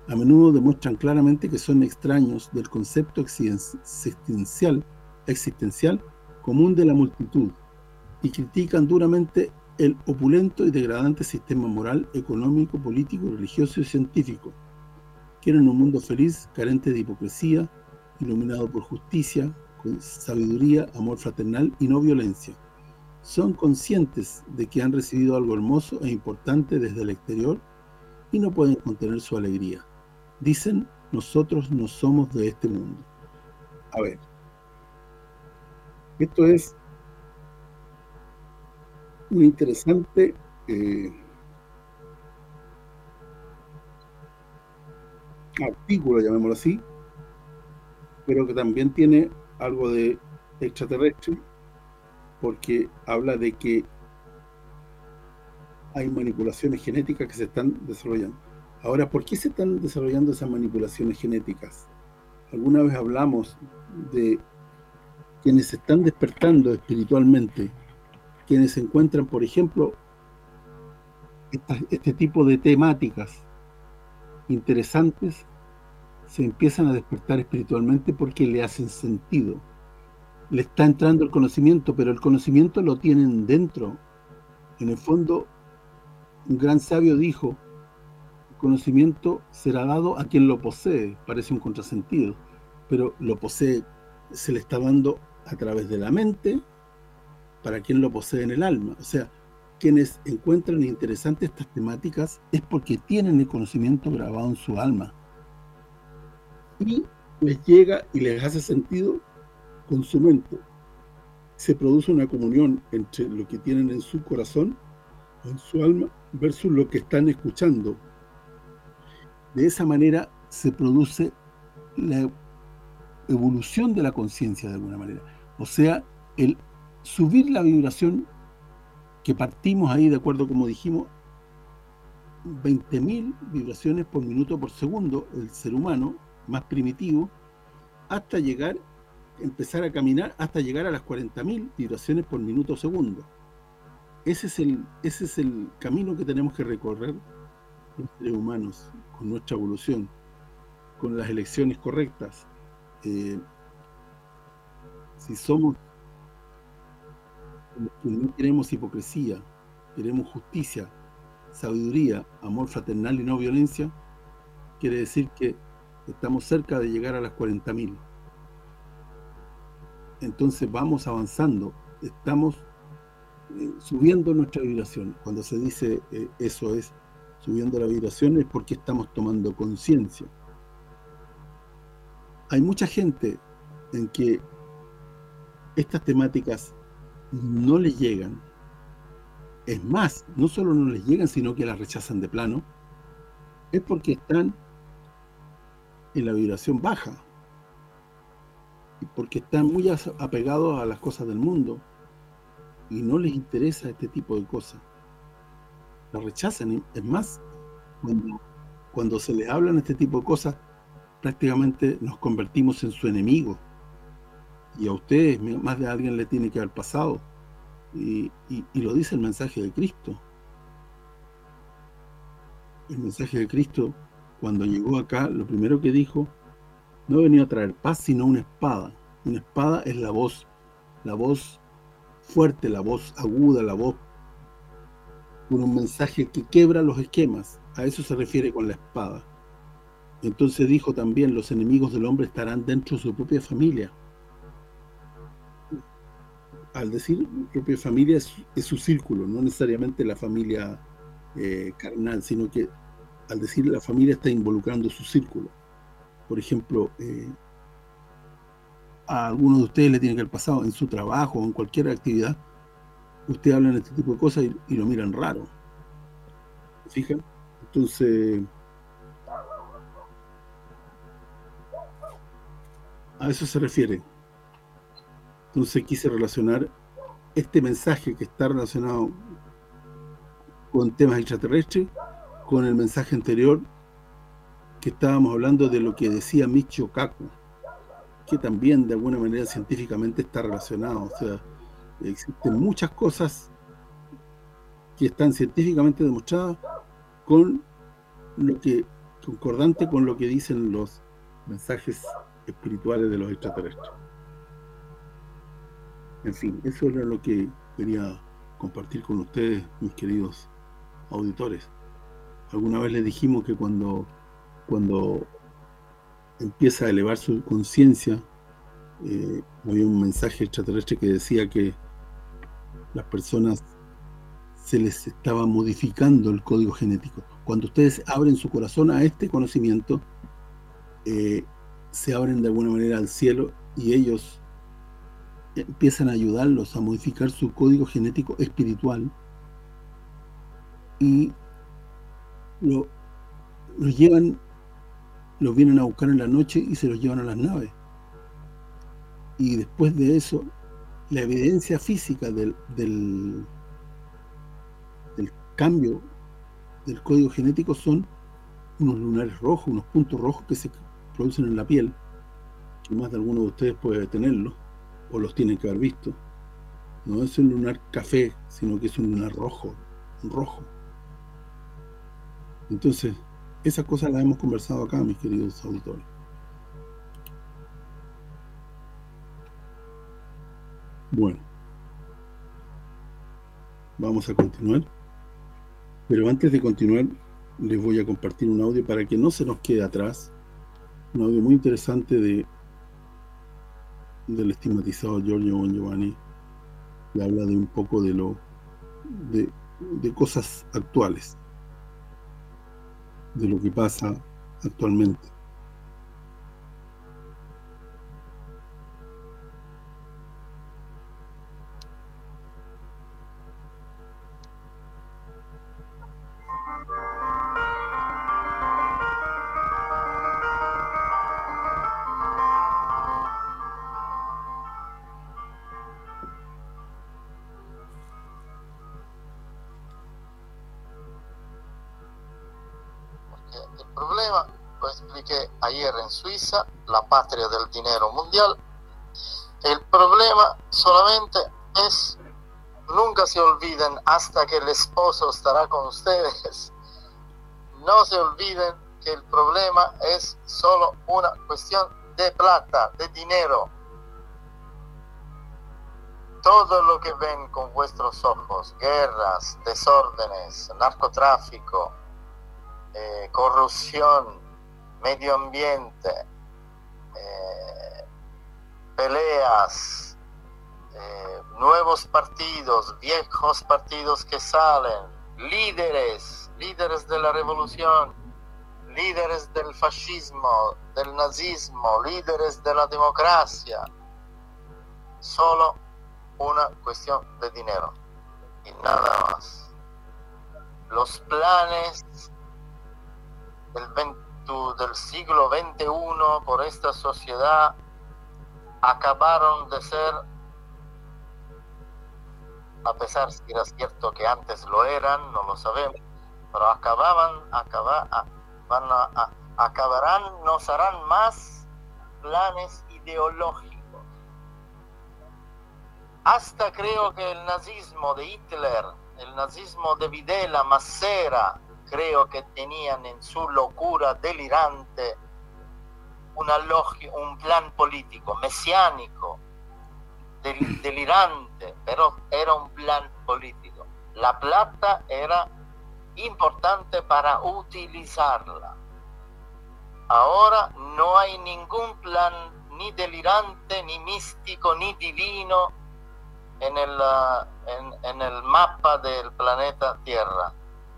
Speaker 1: a menudo demuestran claramente que son extraños del concepto existencial común de la multitud y critican duramente el opulento y degradante sistema moral, económico, político, religioso y científico. Quieren un mundo feliz, carente de hipocresía, iluminado por justicia, con sabiduría, amor fraternal y no violencia. Son conscientes de que han recibido algo hermoso e importante desde el exterior y no pueden contener su alegría. Dicen, nosotros no somos de este mundo. A ver, esto es un interesante artículo, llamémoslo así, pero que también tiene algo de extraterrestre, porque habla de que hay manipulaciones genéticas que se están desarrollando. Ahora, ¿por qué se están desarrollando esas manipulaciones genéticas? Alguna vez hablamos de quienes se están despertando espiritualmente, quienes encuentran, por ejemplo, este tipo de temáticas interesantes, se empiezan a despertar espiritualmente porque le hacen sentido. Le está entrando el conocimiento, pero el conocimiento lo tienen dentro. En el fondo, un gran sabio dijo, el conocimiento será dado a quien lo posee. Parece un contrasentido, pero lo posee, se le está dando a través de la mente, para quien lo posee en el alma. O sea, quienes encuentran interesantes estas temáticas es porque tienen el conocimiento grabado en su alma. Y les llega y les hace sentido con su mente. Se produce una comunión entre lo que tienen en su corazón, en su alma, versus lo que están escuchando. De esa manera se produce la evolución de la conciencia de alguna manera. O sea, el subir la vibración que partimos ahí, de acuerdo como dijimos, 20.000 vibraciones por minuto por segundo, el ser humano más primitivo, hasta llegar, empezar a caminar, hasta llegar a las 40.000 vibraciones por minuto segundo. Ese es el camino que tenemos que recorrer los seres humanos, con nuestra evolución, con las elecciones correctas. Si somos los que no queremos hipocresía, queremos justicia, sabiduría, amor fraternal y no violencia, quiere decir que estamos cerca de llegar a las 40.000. Entonces vamos avanzando, estamos subiendo nuestra vibración. Cuando se dice eso es subiendo la vibración, es porque estamos tomando conciencia. Hay mucha gente en que estas temáticas no les llegan. Es más, no solo no les llegan, sino que las rechazan de plano. Es porque están en la vibración baja. Y porque están muy apegados a las cosas del mundo. Y no les interesa este tipo de cosas. Las rechazan. Es más, cuando se les hablan este tipo de cosas, prácticamente nos convertimos en su enemigo. Y a ustedes, más de alguien le tiene que haber pasado. Y lo dice el mensaje de Cristo. El mensaje de Cristo, cuando llegó acá, lo primero que dijo, no venía a traer paz, sino una espada. Una espada es la voz fuerte, la voz aguda, la voz con un mensaje que quebra los esquemas. A eso se refiere con la espada. Entonces dijo también, los enemigos del hombre estarán dentro de su propia familia. Al decir propia familia es su círculo, no necesariamente la familia carnal, sino que al decir la familia está involucrando su círculo. Por ejemplo, a algunos de ustedes le tiene que haber pasado en su trabajo o en cualquier actividad, ustedes hablan de este tipo de cosas y lo miran raro. ¿Se fijan? Entonces, a eso se refiere. Entonces quise relacionar este mensaje que está relacionado con temas extraterrestres con el mensaje anterior que estábamos hablando de lo que decía Michio Kaku, que también de alguna manera científicamente está relacionado. O sea, existen muchas cosas que están científicamente demostradas con lo que concordante con lo que dicen los mensajes espirituales de los extraterrestres. En fin, eso era lo que quería compartir con ustedes, mis queridos auditores. Alguna vez les dijimos que cuando empieza a elevar su conciencia, había un mensaje extraterrestre que decía que las personas se les estaba modificando el código genético. Cuando ustedes abren su corazón a este conocimiento, se abren de alguna manera al cielo y ellos empiezan a ayudarlos a modificar su código genético espiritual y los vienen a buscar en la noche y se los llevan a las naves. Y después de eso, la evidencia física del cambio del código genético son unos lunares rojos, unos puntos rojos que se producen en la piel, que más de alguno de ustedes puede tenerlos, o los tienen que haber visto. No es un lunar café, sino que es un lunar rojo. Entonces, esas cosas las hemos conversado acá, mis queridos auditores. Bueno, vamos a continuar. Pero antes de continuar, les voy a compartir un audio para que no se nos quede atrás. Un audio muy interesante del estigmatizado Giorgio Bon Giovanni, que habla de un poco de cosas actuales, de lo que pasa actualmente.
Speaker 5: El problema, lo expliqué ayer en Suiza, la patria del dinero mundial. El problema solamente es, nunca se olviden hasta que el esposo estará con ustedes, no se olviden que el problema es solo una cuestión de plata, de dinero. Todo lo que ven con vuestros ojos, guerras, desórdenes, narcotráfico, corrupción, medio ambiente, peleas, nuevos partidos, viejos partidos que salen, líderes de la revolución, líderes del fascismo, del nazismo, líderes de la democracia, solo una cuestión de dinero y nada más. Los planes del siglo XXI por esta sociedad acabaron de ser, a pesar si era cierto que antes lo eran, no lo sabemos, pero acabarán, nos harán más planes ideológicos. Hasta creo que el nazismo de Hitler, el nazismo de Videla, Massera, creo que tenían en su locura delirante un plan político, mesiánico, delirante, pero era un plan político. La plata era importante para utilizarla. Ahora no hay ningún plan ni delirante, ni místico, ni divino en el mapa del planeta Tierra.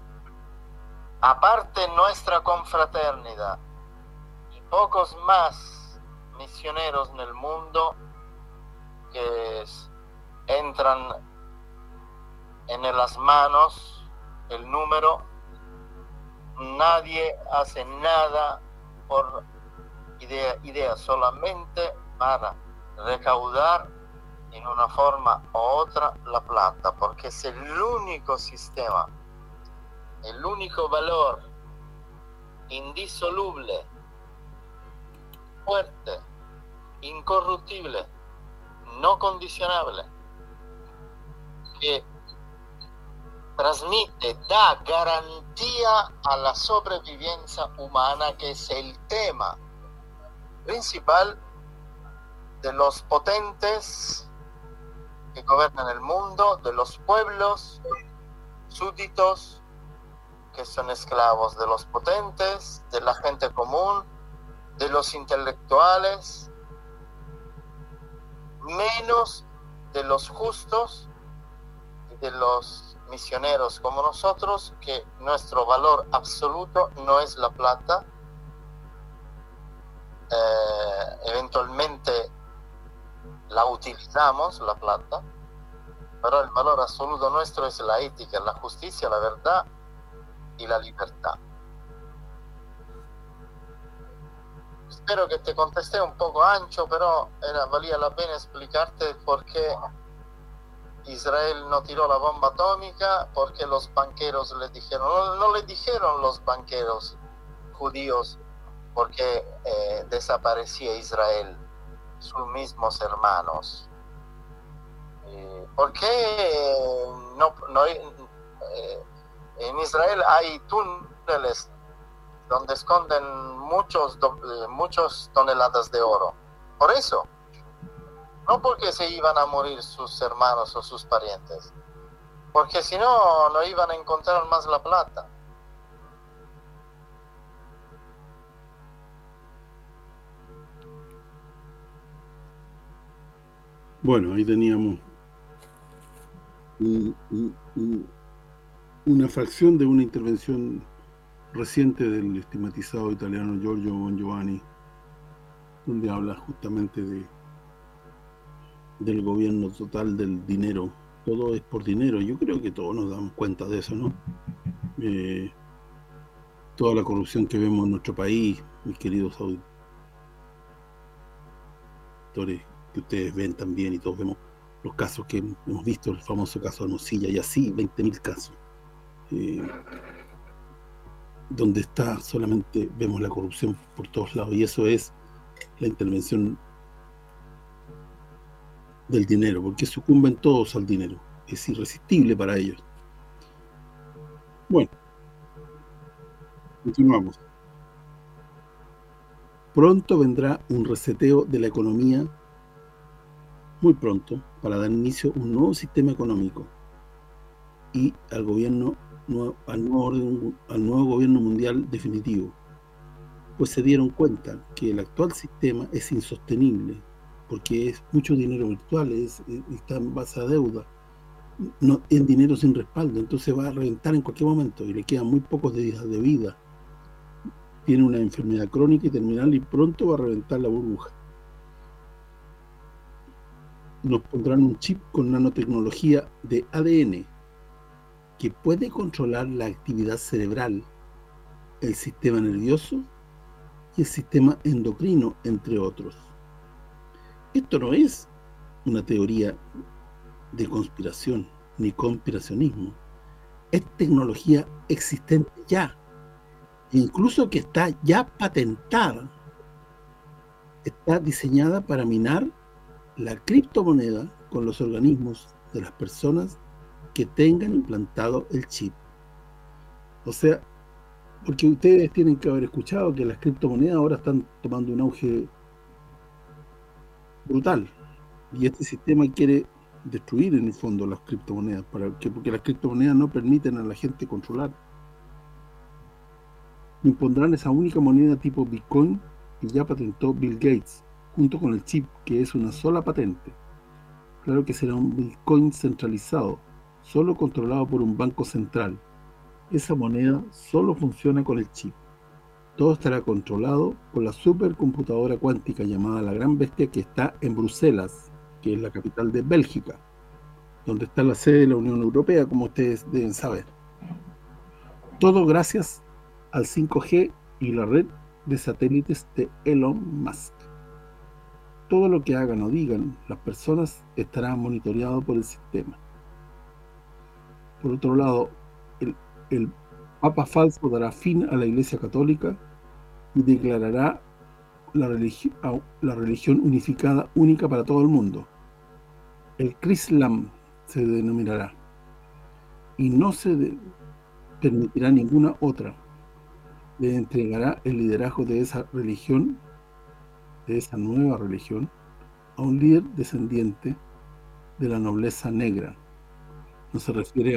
Speaker 5: Aparte nuestra confraternidad y pocos más misioneros en el mundo que entran en las manos, el número, nadie hace nada por idea, solamente para recaudar en una forma u otra la plata, porque es el único sistema, el único valor indisoluble, fuerte, incorruptible, no condicionable, que transmite, da garantía a la sobrevivencia humana, que es el tema principal de los potentes que gobiernan el mundo, de los pueblos súbditos que son esclavos de los potentes, de la gente común, de los intelectuales, menos de los justos y de los misioneros como nosotros, que nuestro valor absoluto no es la plata. Eventualmente la utilizamos, la plata, pero el valor absoluto nuestro es la ética, la justicia, la verdad y la libertad. Espero que te contesté un poco ancho, pero valía la pena explicarte por qué Israel no tiró la bomba atómica, porque los banqueros le dijeron, no le dijeron los banqueros judíos porque desaparecía Israel, sus mismos hermanos. ¿Por qué en Israel hay túneles donde esconden muchos toneladas de oro? Por eso, no porque se iban a morir sus hermanos o sus parientes, porque si no, no iban a encontrar más la plata.
Speaker 1: Bueno, ahí teníamos una fracción de una intervención reciente del estigmatizado italiano Giorgio Bongiovanni, donde habla justamente del gobierno total del dinero. Todo es por dinero. Yo creo que todos nos damos cuenta de eso, ¿no? Toda la corrupción que vemos en nuestro país, mis queridos auditores, que ustedes ven también, y todos vemos los casos que hemos visto, el famoso caso de Hermosilla, y así 20.000 casos, donde está solamente vemos la corrupción por todos lados, y eso es la intervención del dinero, porque sucumben todos al dinero, es irresistible para ellos. Bueno, continuamos. Pronto vendrá un reseteo de la economía, muy pronto, para dar inicio a un nuevo sistema económico y al nuevo gobierno mundial definitivo, pues se dieron cuenta que el actual sistema es insostenible, porque es mucho dinero virtual, está en base a deuda, no, es dinero sin respaldo, entonces va a reventar en cualquier momento y le quedan muy pocos días de vida. Tiene una enfermedad crónica y terminal y pronto va a reventar la burbuja. Nos pondrán un chip con nanotecnología de ADN que puede controlar la actividad cerebral, el sistema nervioso y el sistema endocrino, entre otros. Esto no es una teoría de conspiración ni conspiracionismo. Es tecnología existente ya, incluso que está ya patentada. Está diseñada para minar la criptomoneda con los organismos de las personas que tengan implantado el chip. O sea, porque ustedes tienen que haber escuchado que las criptomonedas ahora están tomando un auge brutal, y este sistema quiere destruir en el fondo las criptomonedas, porque las criptomonedas no permiten a la gente controlar. Impondrán esa única moneda tipo Bitcoin que ya patentó Bill Gates, junto con el chip, que es una sola patente. Claro que será un Bitcoin centralizado, solo controlado por un banco central. Esa moneda solo funciona con el chip. Todo estará controlado por la supercomputadora cuántica llamada la Gran Bestia, que está en Bruselas, que es la capital de Bélgica, donde está la sede de la Unión Europea, como ustedes deben saber. Todo gracias al 5G y la red de satélites de Elon Musk. Todo lo que hagan o digan las personas estará monitoreado por el sistema. Por otro lado, el Papa falso dará fin a la Iglesia Católica y declarará la religión unificada, única para todo el mundo. El Chrislam se denominará. y no se permitirá ninguna otra. Le entregará el liderazgo de esa religión, de esa nueva religión, a un líder descendiente de la nobleza negra. No se refiere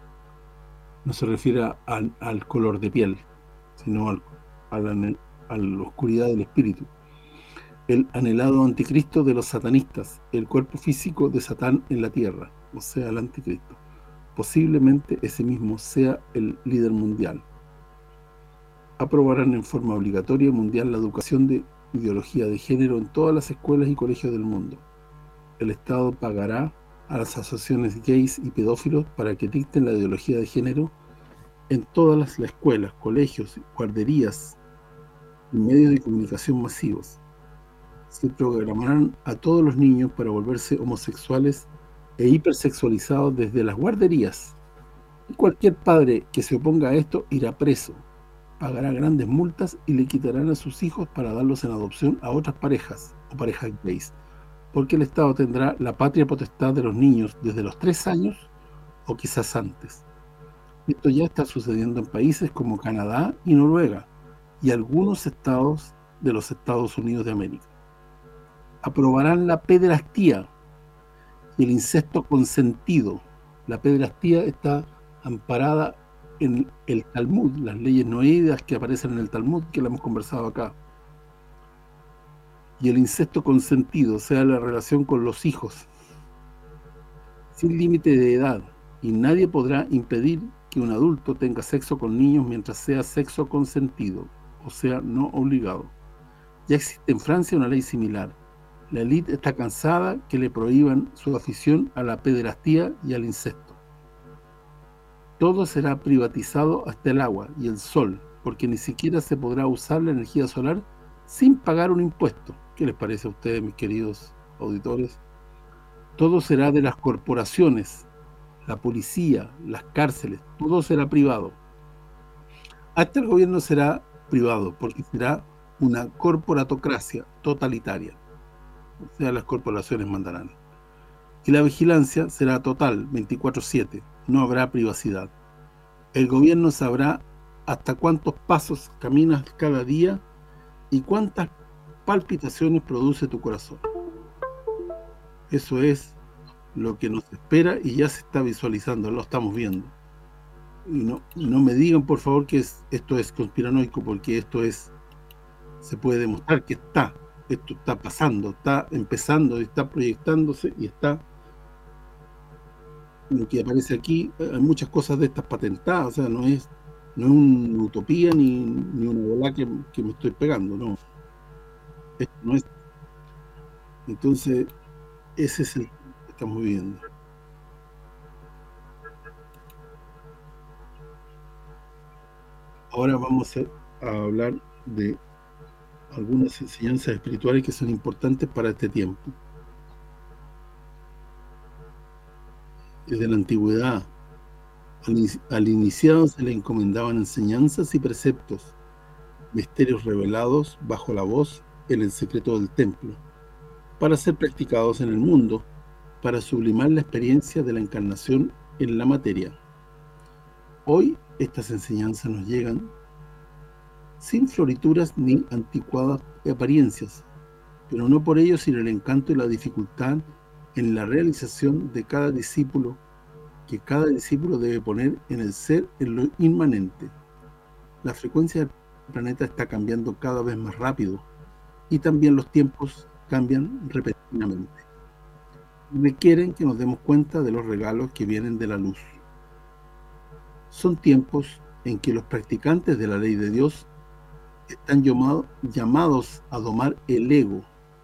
Speaker 1: al color de piel, sino a la oscuridad del espíritu. El anhelado anticristo de los satanistas, el cuerpo físico de Satán en la tierra, o sea, el anticristo. Posiblemente ese mismo sea el líder mundial. Aprobarán en forma obligatoria mundial la educación de ideología de género en todas las escuelas y colegios del mundo. El Estado pagará a las asociaciones gays y pedófilos para que dicten la ideología de género en todas las escuelas, colegios, guarderías y medios de comunicación masivos. Se programarán a todos los niños para volverse homosexuales e hipersexualizados desde las guarderías. Y cualquier padre que se oponga a esto irá preso, pagará grandes multas y le quitarán a sus hijos para darlos en adopción a otras parejas o parejas gays, porque el Estado tendrá la patria potestad de los niños desde los 3 años o quizás antes. Esto ya está sucediendo en países como Canadá y Noruega y algunos estados de los Estados Unidos de América. Aprobarán la pederastía y el incesto consentido. La pederastía está amparada en el Talmud, las leyes noéidas que aparecen en el Talmud, que lo hemos conversado acá. Y el incesto consentido, o sea, la relación con los hijos, sin límite de edad, y nadie podrá impedir que un adulto tenga sexo con niños mientras sea sexo consentido, o sea, no obligado. Ya existe en Francia una ley similar. La élite está cansada que le prohíban su afición a la pederastía y al incesto. Todo será privatizado hasta el agua y el sol, porque ni siquiera se podrá usar la energía solar sin pagar un impuesto. ¿Qué les parece a ustedes, mis queridos auditores? Todo será de las corporaciones, la policía, las cárceles, todo será privado. Hasta el gobierno será privado, porque será una corporatocracia totalitaria. O sea, las corporaciones mandarán. Y la vigilancia será total, 24/7, no habrá privacidad. El gobierno sabrá hasta cuántos pasos caminas cada día y cuántas palpitaciones produce tu corazón. Eso es lo que nos espera y ya se está visualizando, lo estamos viendo. Y no me digan, por favor, que esto es conspiranoico, porque se puede demostrar que esto está pasando, está empezando, está proyectándose y está lo que aparece aquí. Hay muchas cosas de estas patentadas, o sea, no es una utopía ni una bola que me estoy pegando, no. Esto no es. Entonces, ese es el que estamos viviendo. Ahora vamos a hablar de algunas enseñanzas espirituales que son importantes para este tiempo. Desde la antigüedad, al iniciado se le encomendaban enseñanzas y preceptos, misterios revelados bajo la voz en el secreto del templo, para ser practicados en el mundo, para sublimar la experiencia de la encarnación en la materia. Hoy estas enseñanzas nos llegan sin florituras ni anticuadas apariencias, pero no por ello sin el encanto y la dificultad en la realización de cada discípulo, que cada discípulo debe poner en el ser, en lo inmanente. La frecuencia del planeta está cambiando cada vez más rápido y también los tiempos cambian repentinamente. Requieren que nos demos cuenta de los regalos que vienen de la luz. Son tiempos en que los practicantes de la ley de Dios están llamados a domar el ego,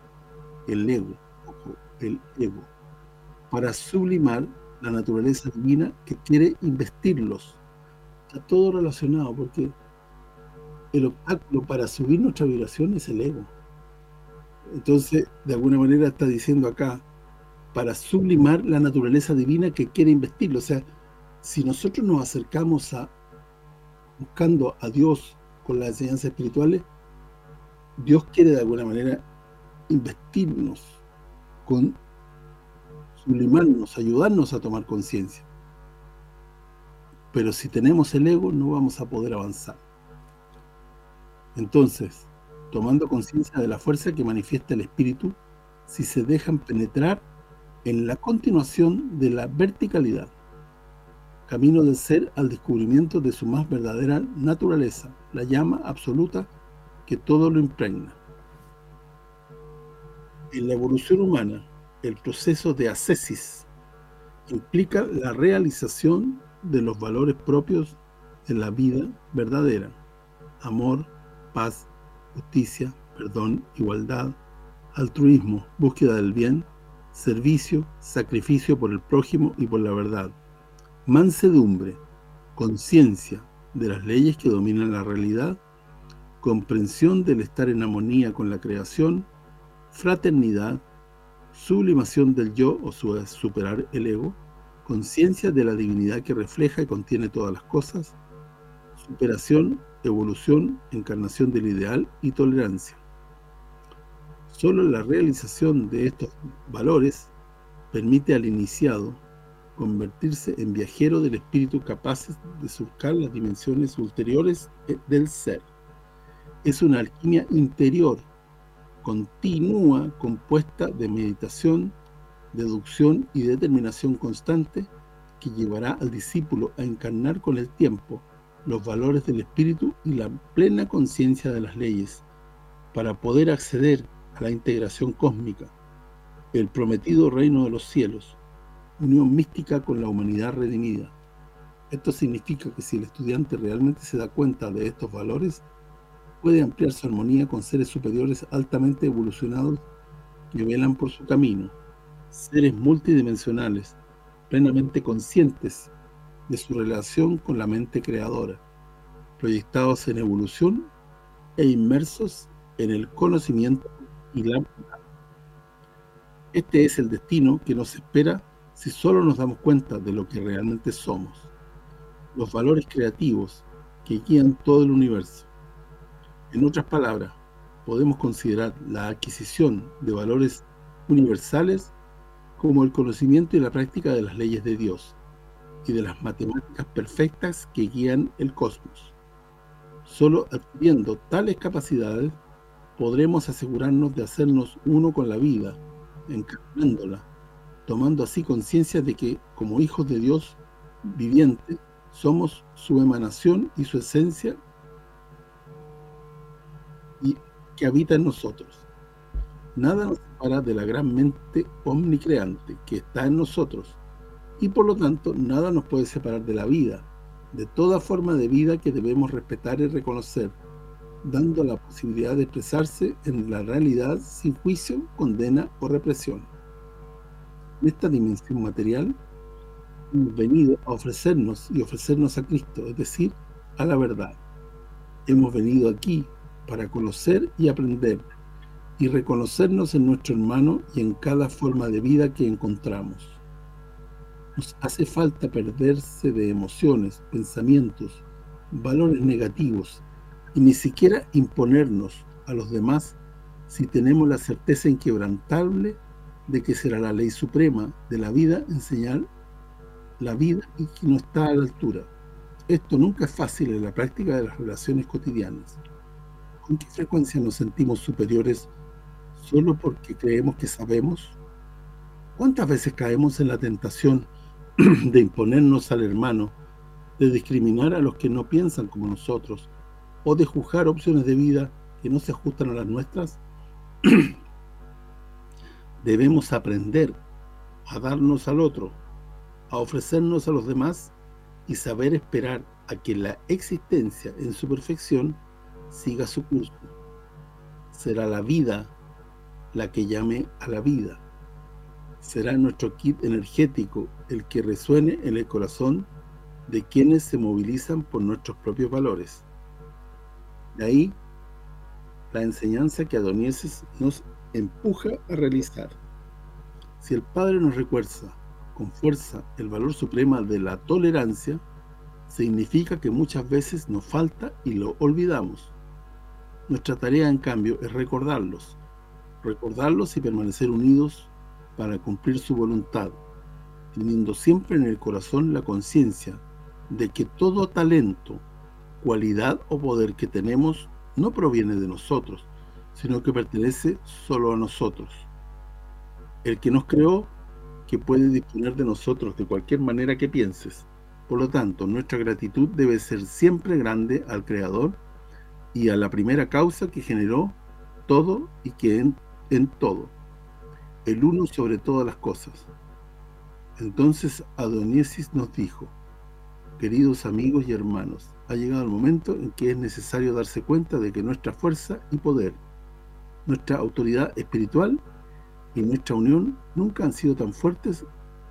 Speaker 1: para sublimar la naturaleza divina que quiere investirlos. Está todo relacionado, porque el obstáculo para subir nuestra vibración es el ego. Entonces, de alguna manera está diciendo acá, para sublimar la naturaleza divina que quiere investirlo. O sea, si nosotros nos acercamos buscando a Dios con las enseñanzas espirituales, Dios quiere de alguna manera investirnos, sublimarnos, ayudarnos a tomar conciencia. Pero si tenemos el ego, no vamos a poder avanzar. Entonces, tomando conciencia de la fuerza que manifiesta el espíritu, si se dejan penetrar en la continuación de la verticalidad, camino del ser al descubrimiento de su más verdadera naturaleza, la llama absoluta que todo lo impregna. En la evolución humana, el proceso de ascesis implica la realización de los valores propios de la vida verdadera: amor, paz, justicia, perdón, igualdad, altruismo, búsqueda del bien, servicio, sacrificio por el prójimo y por la verdad, mansedumbre, conciencia de las leyes que dominan la realidad, comprensión del estar en armonía con la creación, fraternidad, sublimación del yo o superar el ego, conciencia de la divinidad que refleja y contiene todas las cosas, superación, evolución, encarnación del ideal y tolerancia. Solo la realización de estos valores permite al iniciado convertirse en viajero del espíritu, capaces de surcar las dimensiones ulteriores del ser. Es una alquimia interior, continua, compuesta de meditación, deducción y determinación constante, que llevará al discípulo a encarnar con el tiempo los valores del espíritu y la plena conciencia de las leyes, para poder acceder a la integración cósmica, el prometido reino de los cielos, unión mística con la humanidad redimida. Esto significa que si el estudiante realmente se da cuenta de estos valores, puede ampliar su armonía con seres superiores altamente evolucionados que velan por su camino, seres multidimensionales, plenamente conscientes de su relación con la mente creadora, proyectados en evolución e inmersos en el conocimiento y la verdad. Este es el destino que nos espera si solo nos damos cuenta de lo que realmente somos, los valores creativos que guían todo el universo. En otras palabras, podemos considerar la adquisición de valores universales como el conocimiento y la práctica de las leyes de Dios y de las matemáticas perfectas que guían el cosmos. Solo adquiriendo tales capacidades podremos asegurarnos de hacernos uno con la vida, encarnándola, tomando así conciencia de que, como hijos de Dios viviente, somos su emanación y su esencia y que habita en nosotros. Nada nos separa de la gran mente omnicreante que está en nosotros, y por lo tanto nada nos puede separar de la vida, de toda forma de vida que debemos respetar y reconocer, dando la posibilidad de expresarse en la realidad sin juicio, condena o represión. En esta dimensión material hemos venido a ofrecernos y ofrecernos a Cristo, es decir, a la verdad. Hemos venido aquí para conocer y aprender, y reconocernos en nuestro hermano y en cada forma de vida que encontramos. Nos hace falta perderse de emociones, pensamientos, valores negativos, y ni siquiera imponernos a los demás si tenemos la certeza inquebrantable de que será la ley suprema de la vida enseñar la vida y que no está a la altura. Esto nunca es fácil en la práctica de las relaciones cotidianas. ¿Con qué frecuencia nos sentimos superiores solo porque creemos que sabemos? ¿Cuántas veces caemos en la tentación de imponernos al hermano, de discriminar a los que no piensan como nosotros, o de juzgar opciones de vida que no se ajustan a las nuestras? Debemos aprender a darnos al otro, a ofrecernos a los demás y saber esperar a que la existencia en su perfección siga su curso. Será la vida la que llame a la vida. Será nuestro kit energético el que resuene en el corazón de quienes se movilizan por nuestros propios valores. De ahí la enseñanza que Adonieses nos empuja a realizar. Si el Padre nos recuerda con fuerza el valor supremo de la tolerancia, significa que muchas veces nos falta y lo olvidamos. Nuestra tarea, en cambio, es recordarlos y permanecer unidos para cumplir su voluntad, teniendo siempre en el corazón la conciencia de que todo talento, cualidad o poder que tenemos no proviene de nosotros, sino que pertenece solo a nosotros. El que nos creó, que puede disponer de nosotros de cualquier manera que pienses. Por lo tanto, nuestra gratitud debe ser siempre grande al Creador y a la primera causa que generó todo y que en todo, el uno sobre todas las cosas. Entonces Adoniesis nos dijo: queridos amigos y hermanos, ha llegado el momento en que es necesario darse cuenta de que nuestra fuerza y poder, nuestra autoridad espiritual y nuestra unión nunca han sido tan fuertes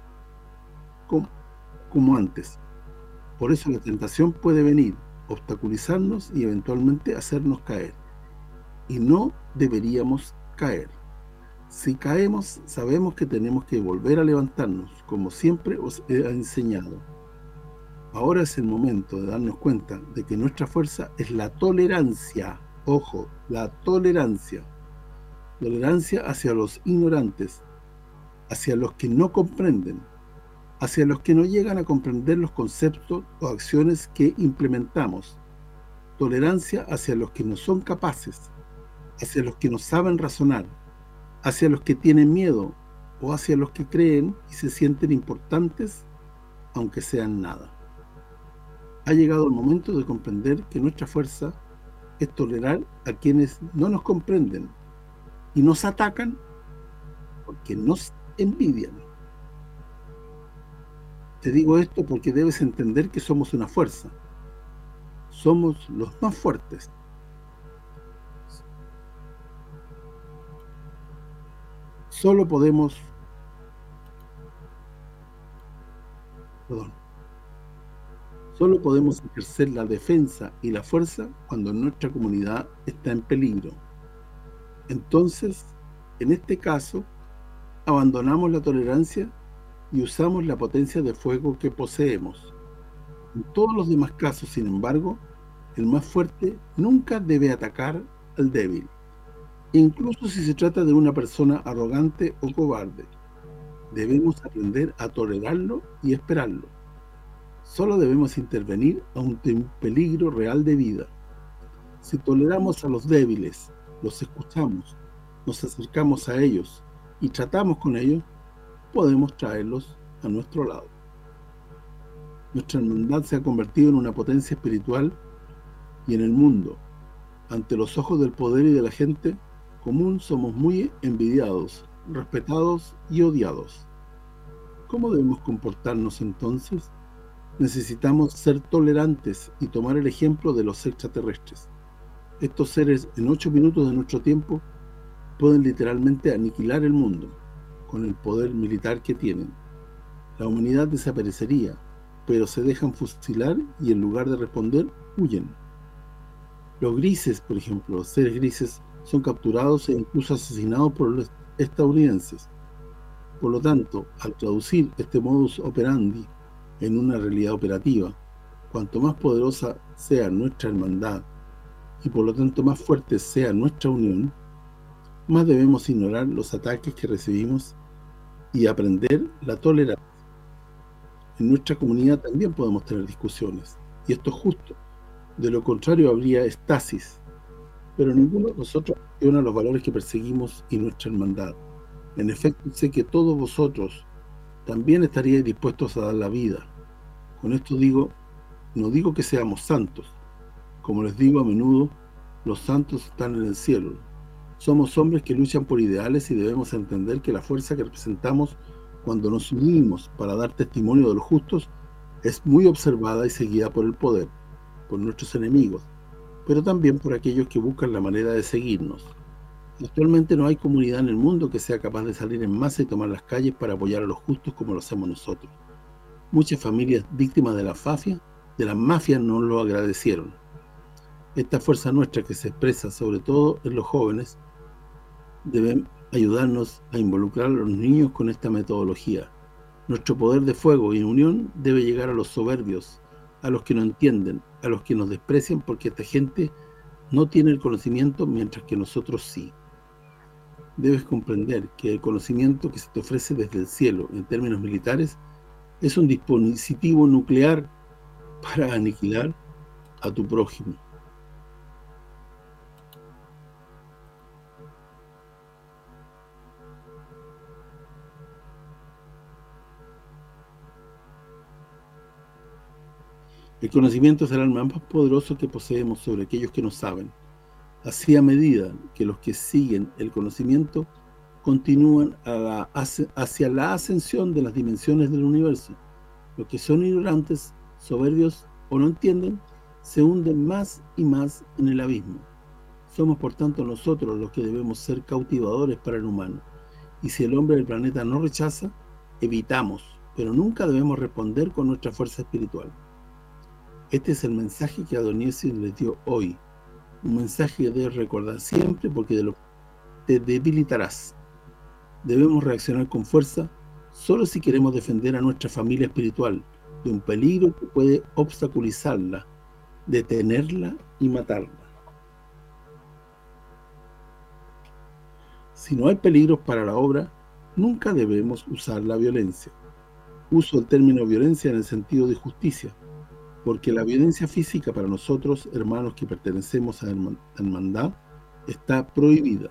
Speaker 1: como antes. Por eso la tentación puede venir, obstaculizarnos y eventualmente hacernos caer. Y no deberíamos caer. Si caemos, sabemos que tenemos que volver a levantarnos, como siempre os he enseñado. Ahora es el momento de darnos cuenta de que nuestra fuerza es la tolerancia. Ojo, la tolerancia. Tolerancia hacia los ignorantes, hacia los que no comprenden, hacia los que no llegan a comprender los conceptos o acciones que implementamos. Tolerancia hacia los que no son capaces, hacia los que no saben razonar, hacia los que tienen miedo o hacia los que creen y se sienten importantes, aunque sean nada. Ha llegado el momento de comprender que nuestra fuerza es tolerar a quienes no nos comprenden y nos atacan porque nos envidian. Te digo esto porque debes entender que somos una fuerza. Somos los más fuertes. Solo podemos ejercer la defensa y la fuerza cuando nuestra comunidad está en peligro. Entonces, en este caso, abandonamos la tolerancia y usamos la potencia de fuego que poseemos. En todos los demás casos, sin embargo, el más fuerte nunca debe atacar al débil, incluso si se trata de una persona arrogante o cobarde. Debemos aprender a tolerarlo y esperarlo. Solo debemos intervenir ante un peligro real de vida. Si toleramos a los débiles, los escuchamos, nos acercamos a ellos y tratamos con ellos, podemos traerlos a nuestro lado. Nuestra hermandad se ha convertido en una potencia espiritual y en el mundo. Ante los ojos del poder y de la gente común somos muy envidiados, respetados y odiados. ¿Cómo debemos comportarnos entonces? Necesitamos ser tolerantes y tomar el ejemplo de los extraterrestres. Estos seres en 8 minutos de nuestro tiempo pueden literalmente aniquilar el mundo con el poder militar que tienen. La humanidad desaparecería, pero se dejan fusilar y en lugar de responder, huyen. Los grises, por ejemplo, los seres grises, son capturados e incluso asesinados por los estadounidenses. Por lo tanto, al traducir este modus operandi en una realidad operativa, cuanto más poderosa sea nuestra hermandad y por lo tanto más fuerte sea nuestra unión, más debemos ignorar los ataques que recibimos y aprender la tolerancia. En nuestra comunidad también podemos tener discusiones, y esto es justo. De lo contrario habría estasis, pero ninguno de nosotros cuestiona los valores que perseguimos y nuestra hermandad. En efecto, sé que todos vosotros también estaríais dispuestos a dar la vida. Con esto no digo que seamos santos. Como les digo a menudo, los santos están en el cielo. Somos hombres que luchan por ideales y debemos entender que la fuerza que representamos cuando nos unimos para dar testimonio de los justos es muy observada y seguida por el poder, por nuestros enemigos, pero también por aquellos que buscan la manera de seguirnos. Actualmente no hay comunidad en el mundo que sea capaz de salir en masa y tomar las calles para apoyar a los justos como lo hacemos nosotros. Muchas familias víctimas de la mafia no lo agradecieron. Esta fuerza nuestra que se expresa sobre todo en los jóvenes debe ayudarnos a involucrar a los niños con esta metodología. Nuestro poder de fuego y unión debe llegar a los soberbios, a los que no entienden, a los que nos desprecian porque esta gente no tiene el conocimiento mientras que nosotros sí. Debes comprender que el conocimiento que se te ofrece desde el cielo en términos militares es un dispositivo nuclear para aniquilar a tu prójimo. El conocimiento será el más poderoso que poseemos sobre aquellos que no saben. Así, a medida que los que siguen el conocimiento continúan hacia la ascensión de las dimensiones del universo, los que son ignorantes, soberbios o no entienden, se hunden más y más en el abismo. Somos por tanto nosotros los que debemos ser cautivadores para el humano. Y si el hombre del planeta no rechaza, evitamos, pero nunca debemos responder con nuestra fuerza espiritual. Este es el mensaje que Adonísio les dio hoy. Un mensaje que debes recordar siempre, porque de lo te debilitarás. Debemos reaccionar con fuerza solo si queremos defender a nuestra familia espiritual de un peligro que puede obstaculizarla, detenerla y matarla. Si no hay peligros para la obra, nunca debemos usar la violencia. Uso el término violencia en el sentido de justicia, porque la violencia física para nosotros, hermanos que pertenecemos a la hermandad, está prohibida.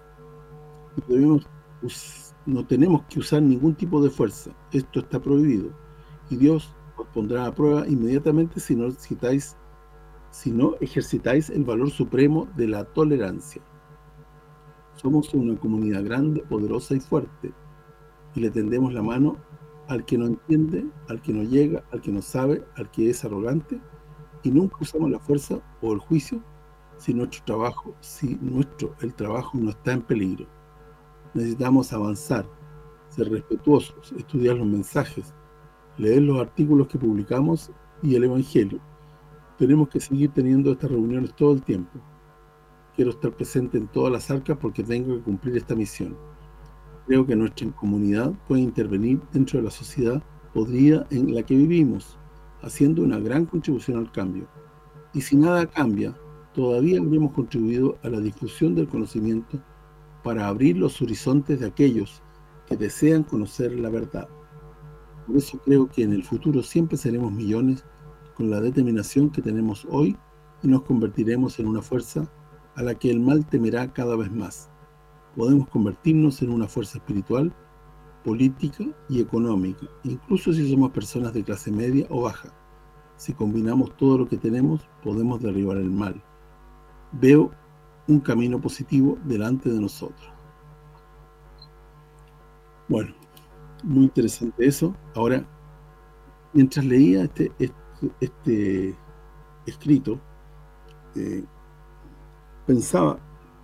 Speaker 1: No tenemos que usar ningún tipo de fuerza. Esto está prohibido. Y Dios os pondrá a prueba inmediatamente si no ejercitáis el valor supremo de la tolerancia. Somos una comunidad grande, poderosa y fuerte, y le tendemos la mano al que no entiende, al que no llega, al que no sabe, al que es arrogante, y nunca usamos la fuerza o el juicio si el trabajo no está en peligro. Necesitamos avanzar, ser respetuosos, estudiar los mensajes, leer los artículos que publicamos y el Evangelio. Tenemos que seguir teniendo estas reuniones todo el tiempo. Quiero estar presente en todas las arcas porque tengo que cumplir esta misión. Creo que nuestra comunidad puede intervenir dentro de la sociedad podrida en la que vivimos, haciendo una gran contribución al cambio. Y si nada cambia, todavía habremos contribuido a la difusión del conocimiento para abrir los horizontes de aquellos que desean conocer la verdad. Por eso creo que en el futuro siempre seremos millones con la determinación que tenemos hoy y nos convertiremos en una fuerza a la que el mal temerá cada vez más. Podemos convertirnos en una fuerza espiritual, política y económica, incluso si somos personas de clase media o baja. Si combinamos todo lo que tenemos, podemos derribar el mal. Veo un camino positivo delante de nosotros. Bueno, muy interesante eso. Ahora, mientras leía este escrito, pensaba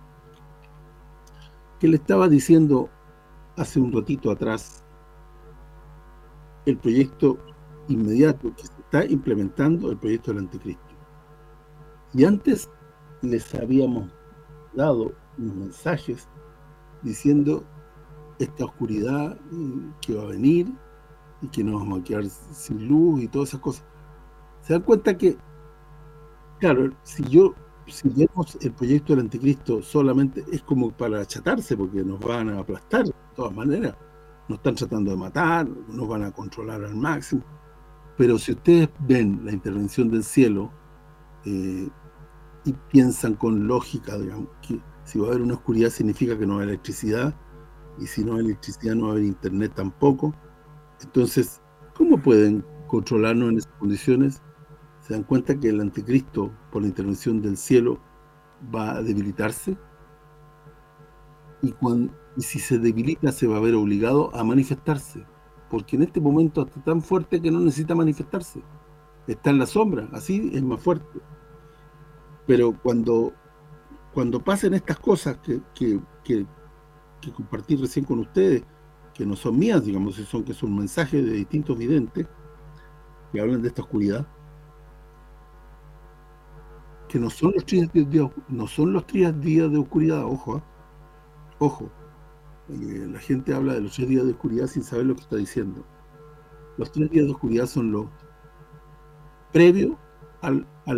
Speaker 1: que le estaba diciendo hace un ratito atrás el proyecto inmediato que se está implementando, el proyecto del anticristo. Y antes les habíamos dado unos mensajes diciendo esta oscuridad que va a venir y que nos vamos a quedar sin luz y todas esas cosas. Se dan cuenta que, claro, si vemos el proyecto del anticristo solamente es como para achatarse, porque nos van a aplastar de todas maneras. Nos están tratando de matar, nos van a controlar al máximo. Pero si ustedes ven la intervención del cielo y piensan con lógica, digamos, que si va a haber una oscuridad significa que no hay electricidad, y si no hay electricidad no va a haber internet tampoco. Entonces, ¿cómo pueden controlarnos en esas condiciones? ¿Se dan cuenta que el anticristo, por la intervención del cielo, va a debilitarse? Y si se debilita, se va a ver obligado a manifestarse, porque en este momento está tan fuerte que no necesita manifestarse. Está en la sombra, así es más fuerte. Pero cuando pasen estas cosas que compartí recién con ustedes, que no son mías, digamos, que son mensajes de distintos videntes que hablan de esta oscuridad, que no son los 3 días de oscuridad, ojo, ojo. La gente habla de los 3 días de oscuridad sin saber lo que está diciendo. Los 3 días de oscuridad son los previos a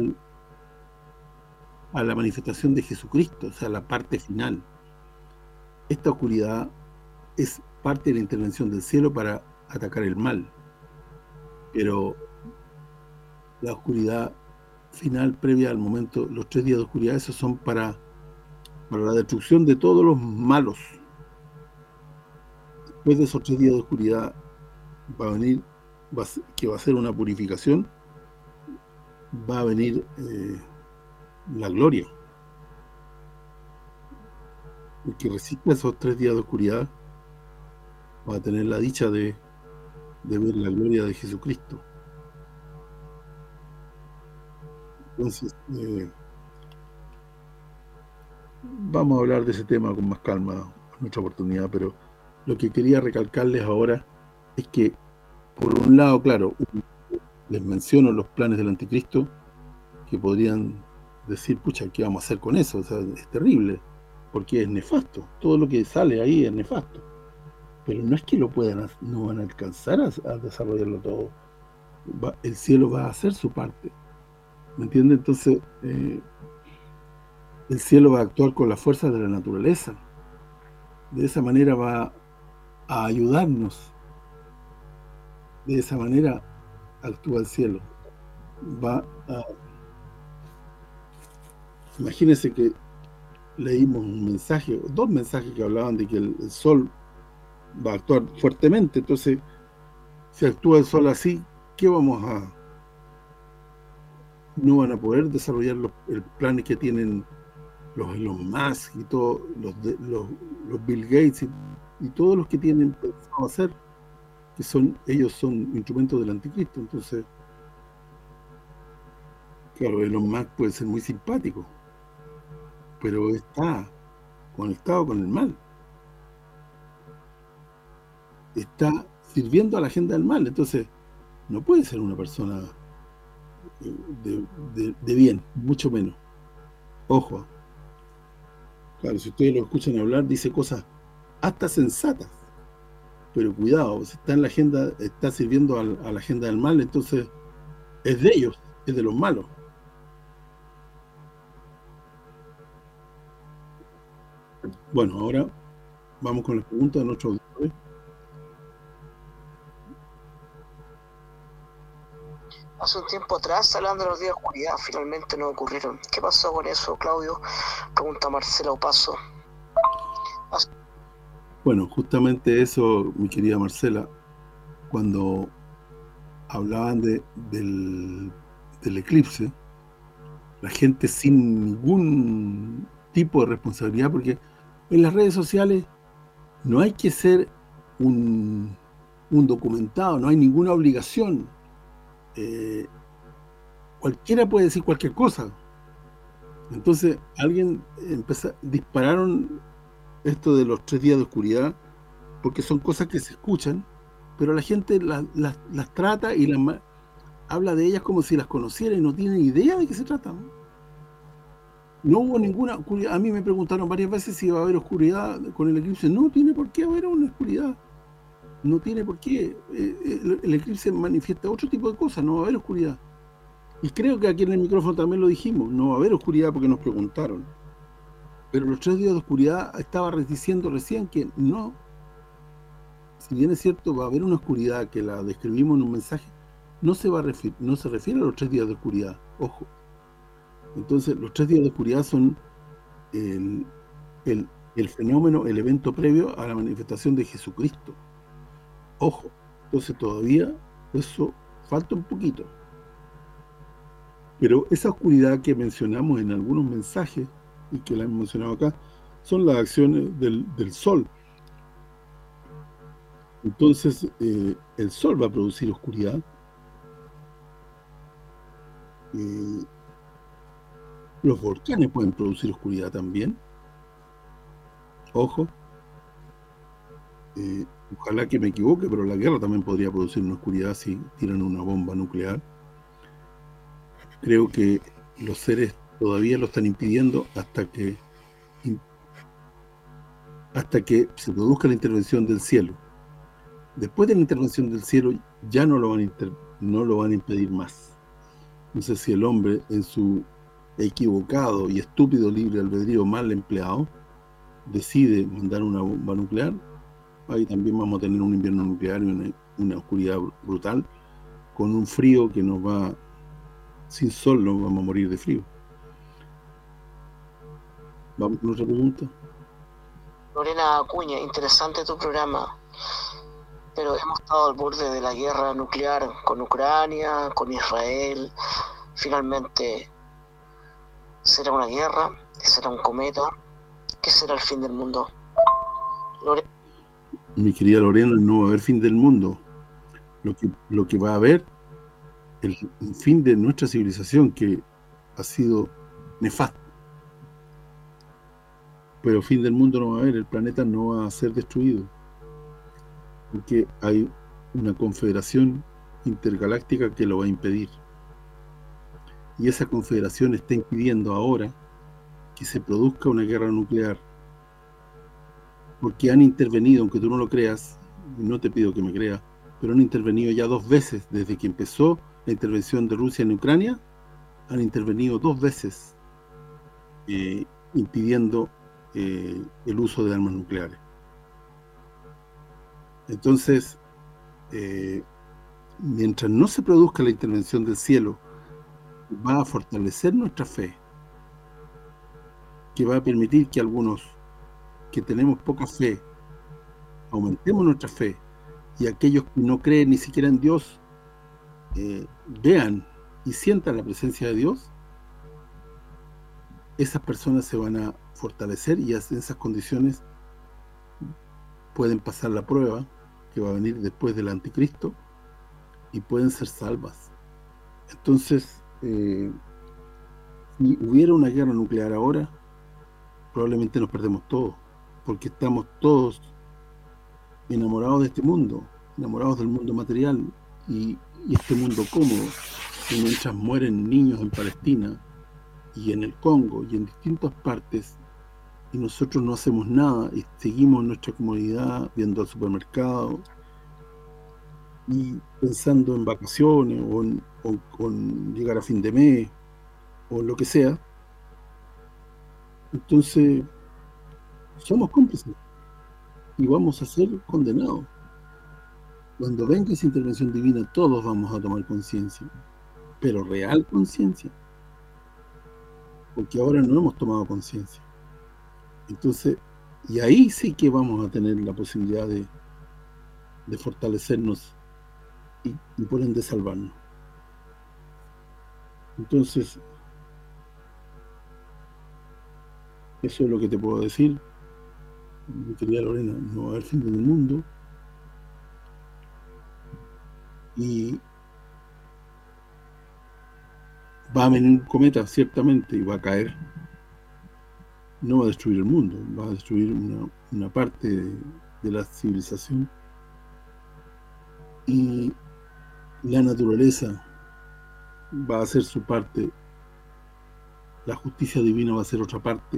Speaker 1: la manifestación de Jesucristo, o sea, la parte final. Esta oscuridad es parte de la intervención del cielo para atacar el mal. Pero la oscuridad final previa al momento, los 3 días de oscuridad, esos son para la destrucción de todos los malos. Después de esos 3 días de oscuridad va a venir, que va a ser una purificación, va a venir la gloria. El que resista esos 3 días de oscuridad va a tener la dicha de ver la gloria de Jesucristo. Entonces, vamos a hablar de ese tema con más calma en otra oportunidad, pero lo que quería recalcarles ahora es que, por un lado, claro, les menciono los planes del anticristo, que podrían decir, pucha, ¿qué vamos a hacer con eso? O sea, es terrible, porque es nefasto, todo lo que sale ahí es nefasto, pero no es que no van a alcanzar a desarrollarlo todo. El cielo va a hacer su parte, ¿me entiende? Entonces, el cielo va a actuar con la fuerza de la naturaleza, de esa manera va a ayudarnos, de esa manera actúa el cielo. Imagínense que leímos un mensaje, 2 mensajes que hablaban de que el sol va a actuar fuertemente. Entonces, si actúa el sol así, ¿qué vamos a...? No van a poder desarrollar el planes que tienen los Elon Musk y todos los Bill Gates y todos los que tienen pensado hacer, que ellos son instrumentos del anticristo. Entonces, claro, Elon Musk puede ser muy simpático, pero está conectado con el mal, está sirviendo a la agenda del mal. Entonces no puede ser una persona de bien, mucho menos. Ojo, claro, si ustedes lo escuchan hablar, dice cosas hasta sensatas, pero cuidado, si está en la agenda, está sirviendo a la agenda del mal, entonces es de ellos, es de los malos. Bueno, ahora vamos con las preguntas de nuestros auditores.
Speaker 6: Hace un tiempo atrás, hablando de los días de oscuridad, finalmente no ocurrieron. ¿Qué pasó con eso, Claudio? Pregunta Marcela Opaso.
Speaker 1: Bueno, justamente eso, mi querida Marcela, cuando hablaban del eclipse, la gente sin ningún tipo de responsabilidad, porque en las redes sociales no hay que ser un documentado, no hay ninguna obligación. Cualquiera puede decir cualquier cosa. Entonces dispararon esto de los 3 días de oscuridad, porque son cosas que se escuchan, pero la gente las trata y habla de ellas como si las conociera y no tiene idea de qué se trata. No hubo ninguna oscuridad. A mí me preguntaron varias veces si iba a haber oscuridad con el eclipse. No tiene por qué haber una oscuridad. No tiene por qué. El eclipse manifiesta otro tipo de cosas, no va a haber oscuridad. Y creo que aquí en el micrófono también lo dijimos, no va a haber oscuridad porque nos preguntaron. Pero los 3 días de oscuridad estaba diciendo recién que no. Si bien es cierto, va a haber una oscuridad que la describimos en un mensaje, no se refiere a los 3 días de oscuridad, ojo. Entonces, los 3 días de oscuridad son el fenómeno, el evento previo a la manifestación de Jesucristo. Ojo, entonces todavía eso falta un poquito. Pero esa oscuridad que mencionamos en algunos mensajes, y que la hemos mencionado acá, son las acciones del sol. Entonces, el sol va a producir oscuridad. Los volcanes pueden producir oscuridad también. Ojo. Ojalá que me equivoque, pero la guerra también podría producir una oscuridad si tiran una bomba nuclear. Creo que los seres todavía lo están impidiendo hasta que se produzca la intervención del cielo. Después de la intervención del cielo ya no lo van a impedir más. No sé si el hombre, en su equivocado y estúpido libre albedrío mal empleado, decide mandar una bomba nuclear. Ahí también vamos a tener un invierno nuclear y una oscuridad brutal, con un frío que nos va sin sol no vamos a morir de frío. Vamos con otra pregunta.
Speaker 6: Lorena Acuña, interesante tu programa, pero hemos estado al borde de la guerra nuclear con Ucrania, con Israel. Finalmente, ¿será una guerra? ¿Será un cometa? ¿Qué será el fin del mundo?
Speaker 1: Mi querida Lorena, no va a haber fin del mundo. Lo que va a haber el fin de nuestra civilización, que ha sido nefasto. Pero fin del mundo no va a haber, el planeta no va a ser destruido, porque hay una confederación intergaláctica que lo va a impedir. Y esa confederación está impidiendo ahora que se produzca una guerra nuclear, porque han intervenido, aunque tú no lo creas, y no te pido que me creas, pero han intervenido ya 2 veces, desde que empezó la intervención de Rusia en Ucrania, han intervenido 2 veces, impidiendo el uso de armas nucleares. Entonces, mientras no se produzca la intervención del cielo, va a fortalecer nuestra fe, que va a permitir que algunos que tenemos poca fe aumentemos nuestra fe, y aquellos que no creen ni siquiera en Dios vean y sientan la presencia de Dios. Esas personas se van a fortalecer, y en esas condiciones pueden pasar la prueba que va a venir después del anticristo y pueden ser salvas. Entonces, si hubiera una guerra nuclear ahora, probablemente nos perdemos todos, porque estamos todos enamorados de este mundo, enamorados del mundo material y este mundo cómodo. Y mientras mueren niños en Palestina y en el Congo y en distintas partes, y nosotros no hacemos nada y seguimos en nuestra comodidad viendo al supermercado y pensando en vacaciones o con llegar a fin de mes o lo que sea, entonces somos cómplices y vamos a ser condenados. Cuando venga esa intervención divina, todos vamos a tomar conciencia, pero real conciencia, porque ahora no hemos tomado conciencia. Entonces, y ahí sí que vamos a tener la posibilidad de fortalecernos y por ende salvarnos. Entonces, eso es lo que te puedo decir, mi querida Lorena. No va a haber fin del mundo, y va a venir un cometa ciertamente y va a caer. No va a destruir el mundo, va a destruir una parte de la civilización, y la naturaleza va a hacer su parte, la justicia divina va a hacer otra parte,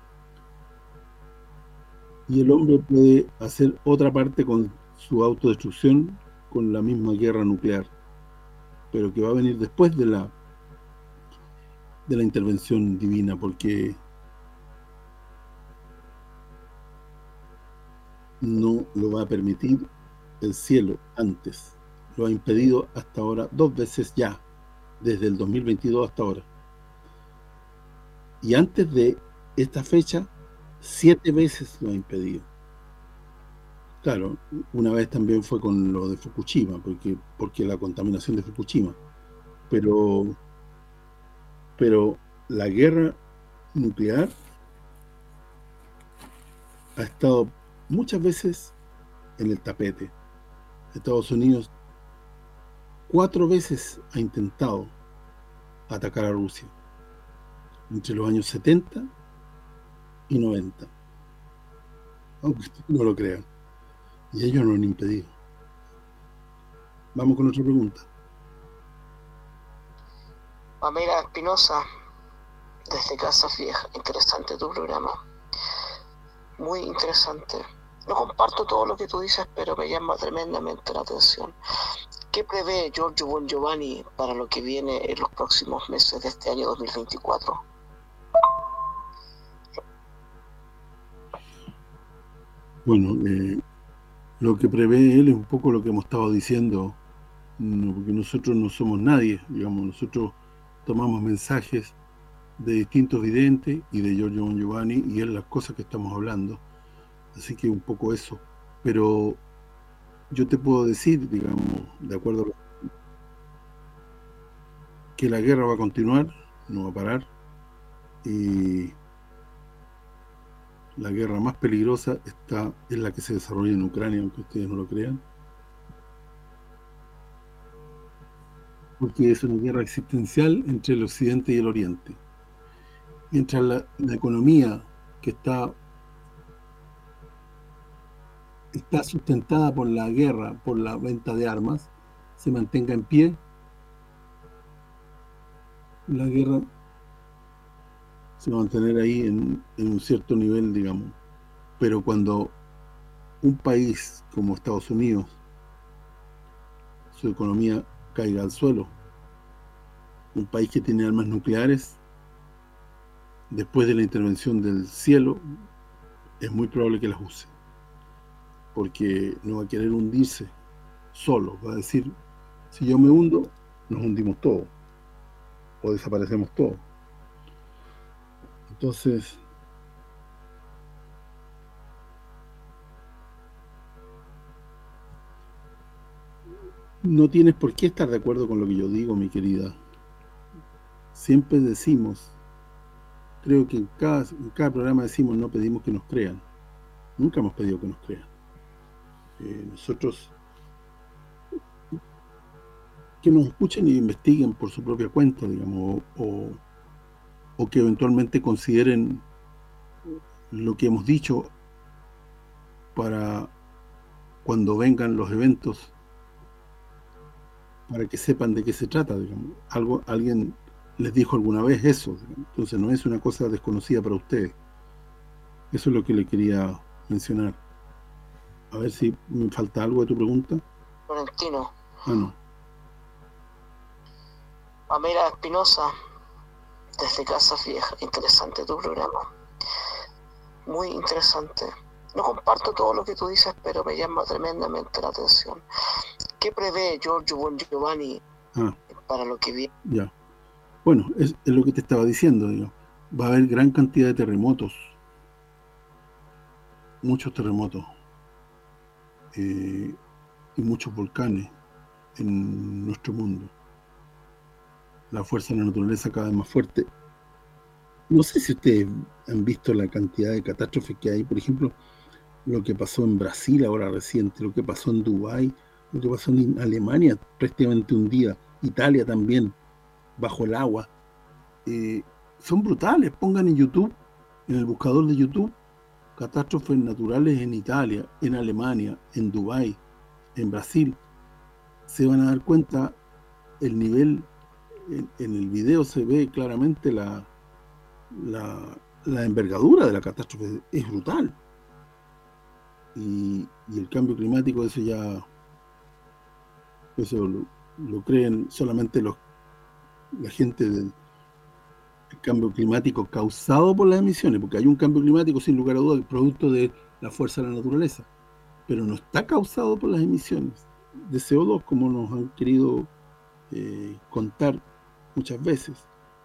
Speaker 1: y el hombre puede hacer otra parte con su autodestrucción, con la misma guerra nuclear, pero que va a venir después de la intervención divina, porque no lo va a permitir el cielo antes. Lo ha impedido hasta ahora 2 veces ya, desde el 2022 hasta ahora. Y antes de esta fecha, 7 veces lo ha impedido. Claro, una vez también fue con lo de Fukushima, porque la contaminación de Fukushima. Pero la guerra nuclear ha estado muchas veces en el tapete. Estados Unidos 4 veces ha intentado atacar a Rusia, entre los años 70 y 90, aunque ustedes no lo crean, y ellos no lo han impedido. Vamos con otra pregunta.
Speaker 6: Pamela Espinosa, desde Casa Vieja. Interesante tu programa, muy interesante. No comparto todo lo que tú dices, pero me llama tremendamente la atención. ¿Qué prevé Giorgio Bon Giovanni para lo que viene en los próximos meses de este año 2024?
Speaker 1: Bueno, lo que prevé él es un poco lo que hemos estado diciendo, porque nosotros no somos nadie, digamos. Nosotros tomamos mensajes de distintos videntes y de Giorgio Bon Giovanni, y es las cosas que estamos hablando. Así que un poco eso. Pero yo te puedo decir, digamos, de acuerdo a lo que la guerra va a continuar, no va a parar, y la guerra más peligrosa es la que se desarrolla en Ucrania, aunque ustedes no lo crean, porque es una guerra existencial entre el Occidente y el Oriente. Mientras la economía que está sustentada por la guerra, por la venta de armas, se mantenga en pie, la guerra se va a mantener ahí en un cierto nivel, digamos. Pero cuando un país como Estados Unidos, su economía caiga al suelo, un país que tiene armas nucleares, después de la intervención del cielo, es muy probable que las use, porque no va a querer hundirse solo, va a decir, si yo me hundo, nos hundimos todos, o desaparecemos todos. Entonces, no tienes por qué estar de acuerdo con lo que yo digo, mi querida. Siempre decimos, creo que en cada programa decimos, no pedimos que nos crean. Nunca hemos pedido que nos crean. Nosotros, que nos escuchen y investiguen por su propia cuenta, digamos, o que eventualmente consideren lo que hemos dicho para cuando vengan los eventos, para que sepan de qué se trata, digamos. Alguien les dijo alguna vez eso, digamos. Entonces no es una cosa desconocida para ustedes. Eso es lo que le quería mencionar. A ver si me falta algo de tu pregunta.
Speaker 6: Florentino.
Speaker 1: No.
Speaker 6: Pamela Espinosa, desde Casa Vieja. Interesante tu programa. Muy interesante. No comparto todo lo que tú dices, pero me llama tremendamente la atención. ¿Qué prevé Giorgio Bon Giovanni para lo que viene?
Speaker 1: Ya. Bueno, es lo que te estaba diciendo, digo. Va a haber gran cantidad de terremotos. Muchos terremotos. Y muchos volcanes en nuestro mundo. La fuerza de la naturaleza cada vez más fuerte. No sé si ustedes han visto la cantidad de catástrofes que hay. Por ejemplo, lo que pasó en Brasil ahora reciente, lo que pasó en Dubái, lo que pasó en Alemania prácticamente un día, Italia también, bajo el agua. Son brutales. Pongan en YouTube, en el buscador de YouTube, catástrofes naturales en Italia, en Alemania, en Dubái, en Brasil. Se van a dar cuenta el nivel. En el video se ve claramente la envergadura de la catástrofe. Es brutal. Y el cambio climático, eso lo creen solamente la gente del cambio climático causado por las emisiones, porque hay un cambio climático sin lugar a dudas, producto de la fuerza de la naturaleza, pero no está causado por las emisiones de CO2, como nos han querido contar muchas veces.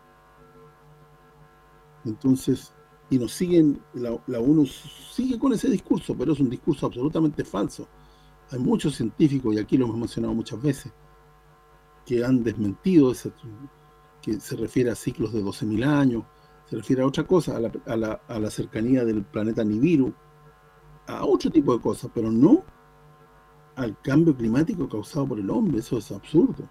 Speaker 1: Entonces, y nos siguen, la ONU sigue con ese discurso, pero es un discurso absolutamente falso. Hay muchos científicos, y aquí lo hemos mencionado muchas veces, que han desmentido eso, que se refiere a ciclos de 12.000 años, se refiere a otra cosa, a la cercanía del planeta Nibiru, a otro tipo de cosas, pero no al cambio climático causado por el hombre. Eso es absurdo.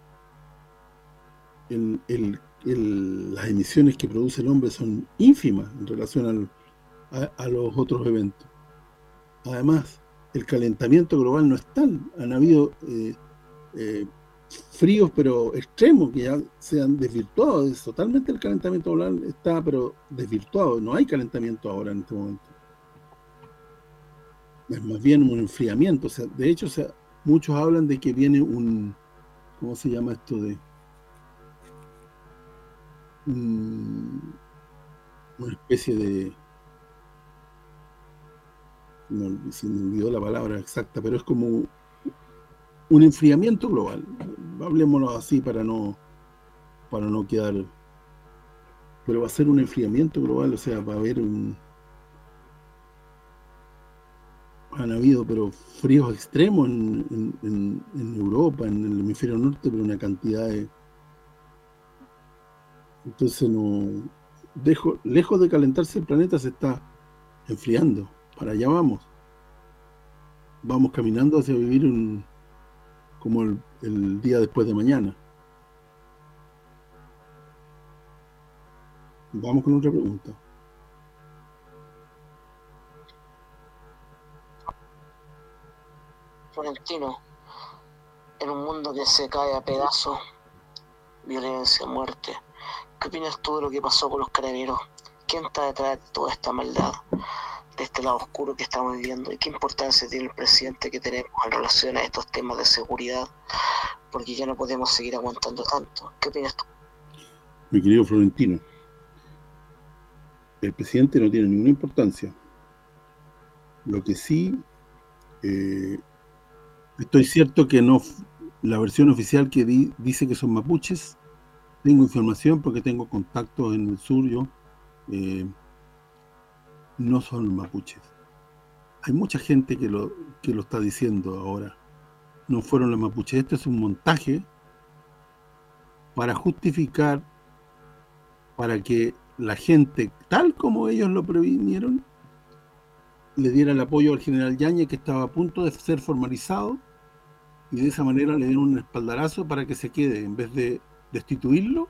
Speaker 1: Las emisiones que produce el hombre son ínfimas en relación a los otros eventos. Además, el calentamiento global no es tal. Han habido fríos pero extremos que ya se han desvirtuado. Totalmente el calentamiento global está pero desvirtuado. No hay calentamiento ahora en este momento. Es más bien un enfriamiento. O sea, de hecho, muchos hablan de que viene ¿cómo se llama esto? Una especie de, se me olvidó la palabra exacta, pero es como un enfriamiento global, hablemoslo así para para no quedar... Pero va a ser un enfriamiento global, o sea, va a haber han habido pero fríos extremos en Europa, en el hemisferio norte, pero una cantidad de... Entonces no... lejos de calentarse el planeta se está enfriando, para allá vamos. Vamos caminando hacia vivir como el día después de mañana. Vamos con otra pregunta.
Speaker 6: Florentino, en un mundo que se cae a pedazos, violencia, muerte, ¿qué opinas tú de lo que pasó con los carabineros? ¿Quién está detrás de toda esta maldad, de este lado oscuro que estamos viviendo? ¿Y qué importancia tiene el presidente que tenemos en relación a estos temas de seguridad? Porque ya no podemos seguir aguantando tanto. ¿Qué opinas tú?
Speaker 1: Mi querido Florentino, el presidente no tiene ninguna importancia. Lo que sí... estoy cierto que no, la versión oficial que dice que son mapuches, tengo información porque tengo contactos en el sur, no son mapuches. Hay mucha gente que lo está diciendo ahora. No fueron los mapuches. Este es un montaje para justificar, para que la gente, tal como ellos lo previnieron, le diera el apoyo al general Yáñez, que estaba a punto de ser formalizado, y de esa manera le dieron un espaldarazo para que se quede. En vez de destituirlo,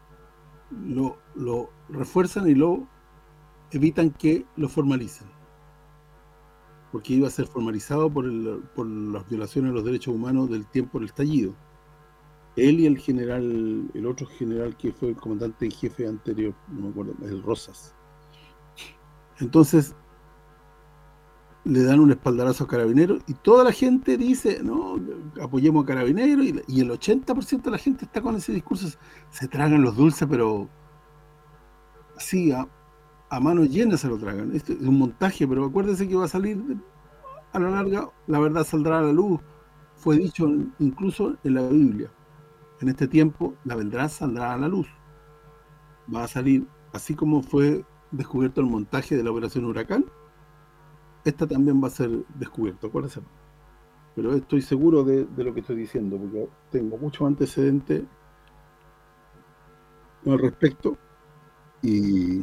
Speaker 1: lo refuerzan y lo evitan que lo formalicen, porque iba a ser formalizado por las violaciones a los derechos humanos del tiempo del estallido. Él y el general, el otro general que fue el comandante en jefe anterior, no me acuerdo, el Rosas. Entonces le dan un espaldarazo a Carabineros y toda la gente dice, no, apoyemos a Carabineros, y el 80% de la gente está con ese discurso, se tragan los dulces, pero así, a manos llenas se lo tragan. Esto es un montaje, pero acuérdense que va a salir, a la larga, la verdad saldrá a la luz. Fue dicho incluso en la Biblia. En este tiempo, la verdad saldrá a la luz. Va a salir, así como fue descubierto el montaje de la Operación Huracán, esta también va a ser descubierto, acuérdense. Pero estoy seguro de lo que estoy diciendo, porque tengo muchos antecedentes al respecto, y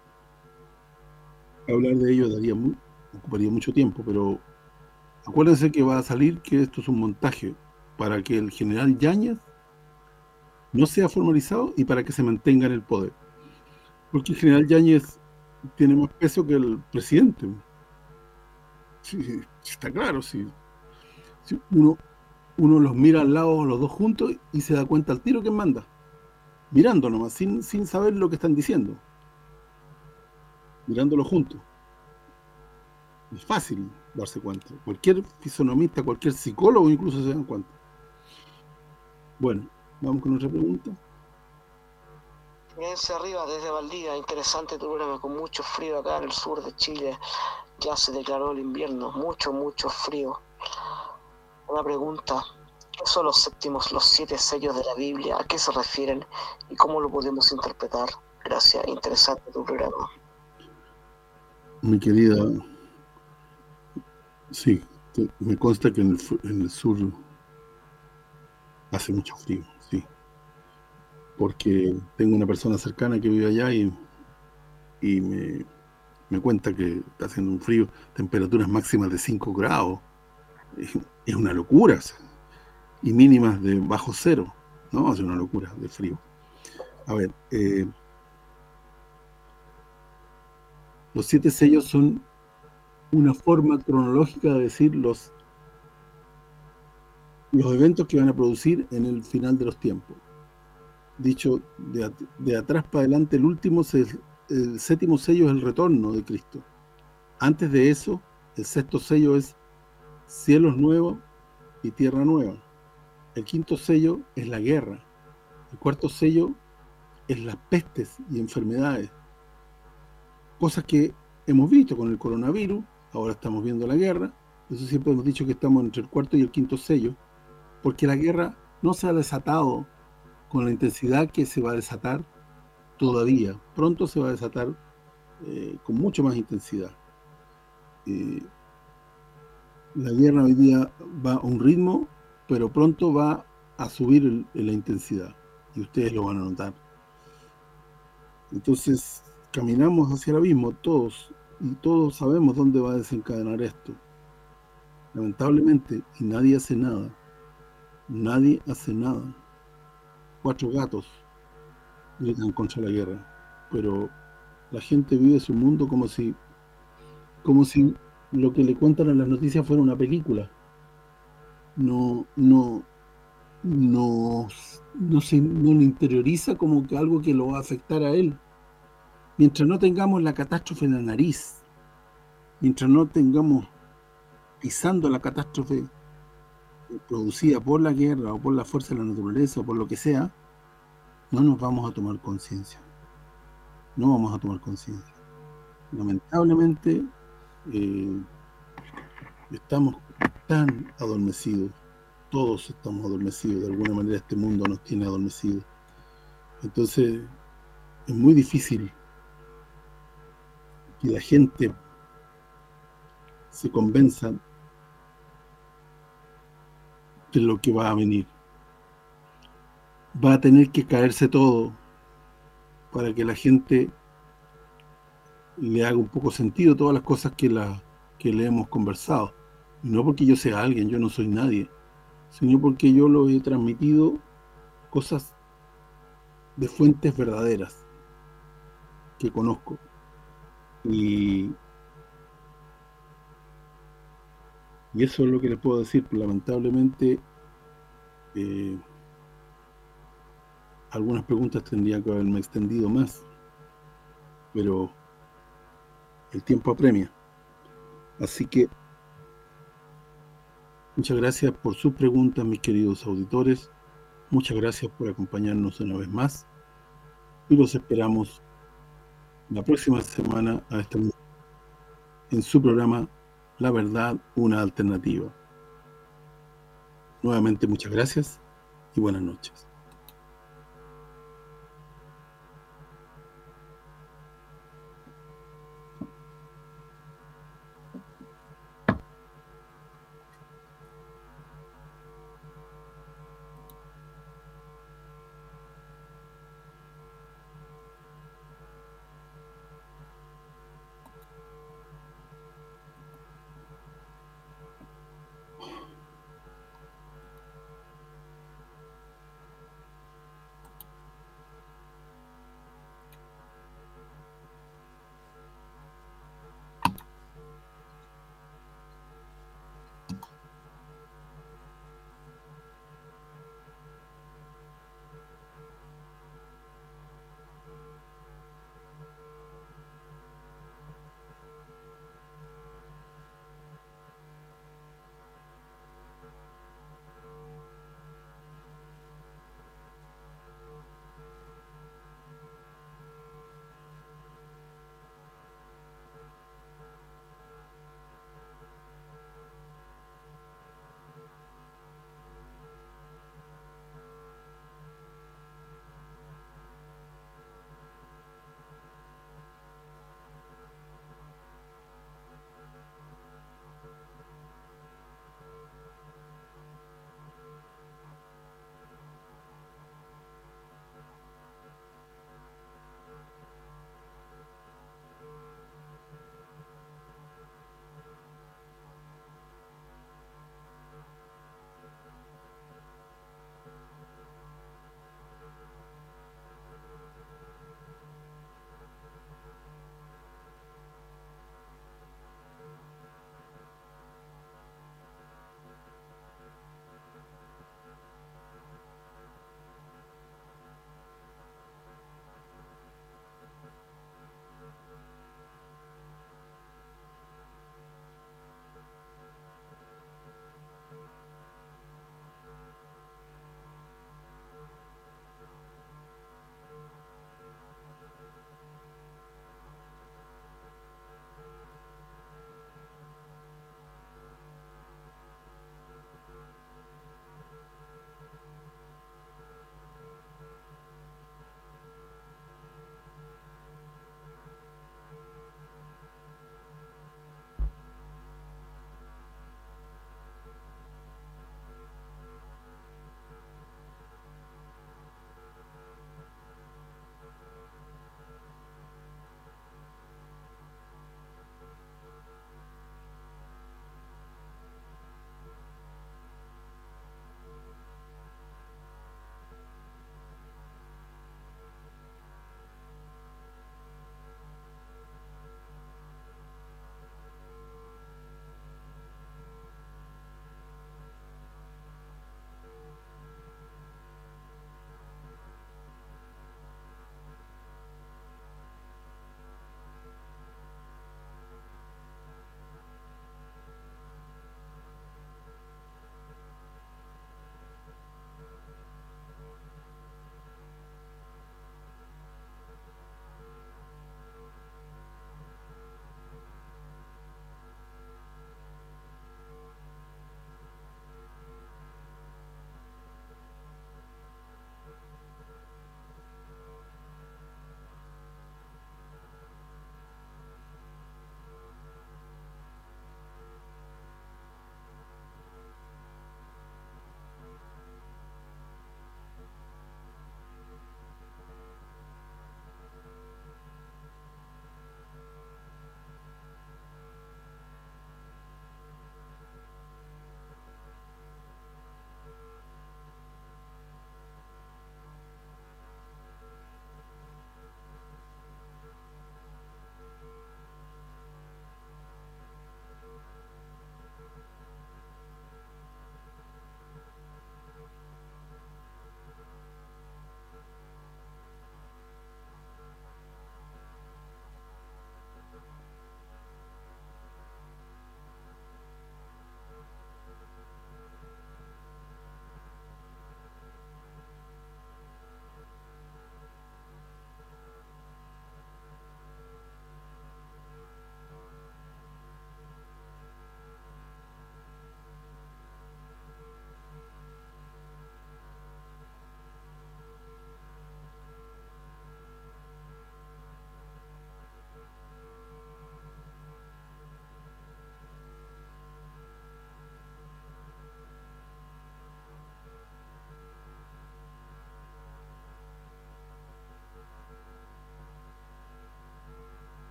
Speaker 1: hablar de ello ocuparía mucho tiempo, pero acuérdense que va a salir que esto es un montaje para que el general Yáñez no sea formalizado y para que se mantenga en el poder. Porque el general Yáñez tiene más peso que el presidente. Sí, está claro, sí. Si uno los mira al lado, los dos juntos, y se da cuenta al tiro quién manda. Mirando nomás, sin saber lo que están diciendo. Mirándolo juntos. Es fácil darse cuenta. Cualquier fisonomista, cualquier psicólogo incluso se dan cuenta. Bueno, vamos con otra pregunta.
Speaker 6: Florencia arriba desde Valdivia, interesante tu programa, con mucho frío acá en el sur de Chile. Ya se declaró el invierno, mucho frío. Una pregunta, ¿qué son los séptimos, los 7 sellos de la Biblia? ¿A qué se refieren y cómo lo podemos interpretar? Gracias, interesante tu programa.
Speaker 1: Mi querida, sí, me consta que en el sur hace mucho frío, sí. Porque tengo una persona cercana que vive allá y me cuenta que está haciendo un frío, temperaturas máximas de 5 grados. Es una locura. Y mínimas de bajo cero. No, es una locura de frío. A ver, los 7 sellos son una forma cronológica de decir los eventos que van a producir en el final de los tiempos. Dicho de atrás para adelante, el séptimo sello es el retorno de Cristo. Antes de eso, el sexto sello es cielos nuevos y tierra nueva. El quinto sello es la guerra. El cuarto sello es las pestes y enfermedades. Cosas que hemos visto con el coronavirus, ahora estamos viendo la guerra. Eso siempre hemos dicho que estamos entre el cuarto y el quinto sello, porque la guerra no se ha desatado con la intensidad que se va a desatar todavía. Pronto se va a desatar con mucho más intensidad. La guerra hoy día va a un ritmo, pero pronto va a subir la intensidad, y ustedes lo van a notar. Entonces, caminamos hacia el abismo todos, y todos sabemos dónde va a desencadenar esto. Lamentablemente, y nadie hace nada. Nadie hace nada. 4 gatos gritan contra la guerra, pero la gente vive su mundo como si lo que le cuentan en las noticias fuera una película. No le interioriza como que algo que lo va a afectar a él. Mientras no tengamos la catástrofe en la nariz, mientras no tengamos pisando la catástrofe producida por la guerra o por la fuerza de la naturaleza o por lo que sea, no nos vamos a tomar conciencia. No vamos a tomar conciencia. Lamentablemente estamos tan adormecidos. Todos estamos adormecidos. De alguna manera este mundo nos tiene adormecidos. Entonces es muy difícil que la gente se convenza de lo que va a venir. Va a tener que caerse todo para que la gente le haga un poco sentido todas las cosas que le hemos conversado. Y no porque yo sea alguien, yo no soy nadie, sino porque yo lo he transmitido cosas de fuentes verdaderas que conozco. Y eso es lo que les puedo decir. Lamentablemente algunas preguntas tendría que haberme extendido más, pero el tiempo apremia. Así que muchas gracias por sus preguntas, mis queridos auditores. Muchas gracias por acompañarnos una vez más, y los esperamos la próxima semana en su programa La Verdad, una Alternativa. Nuevamente muchas gracias y buenas noches.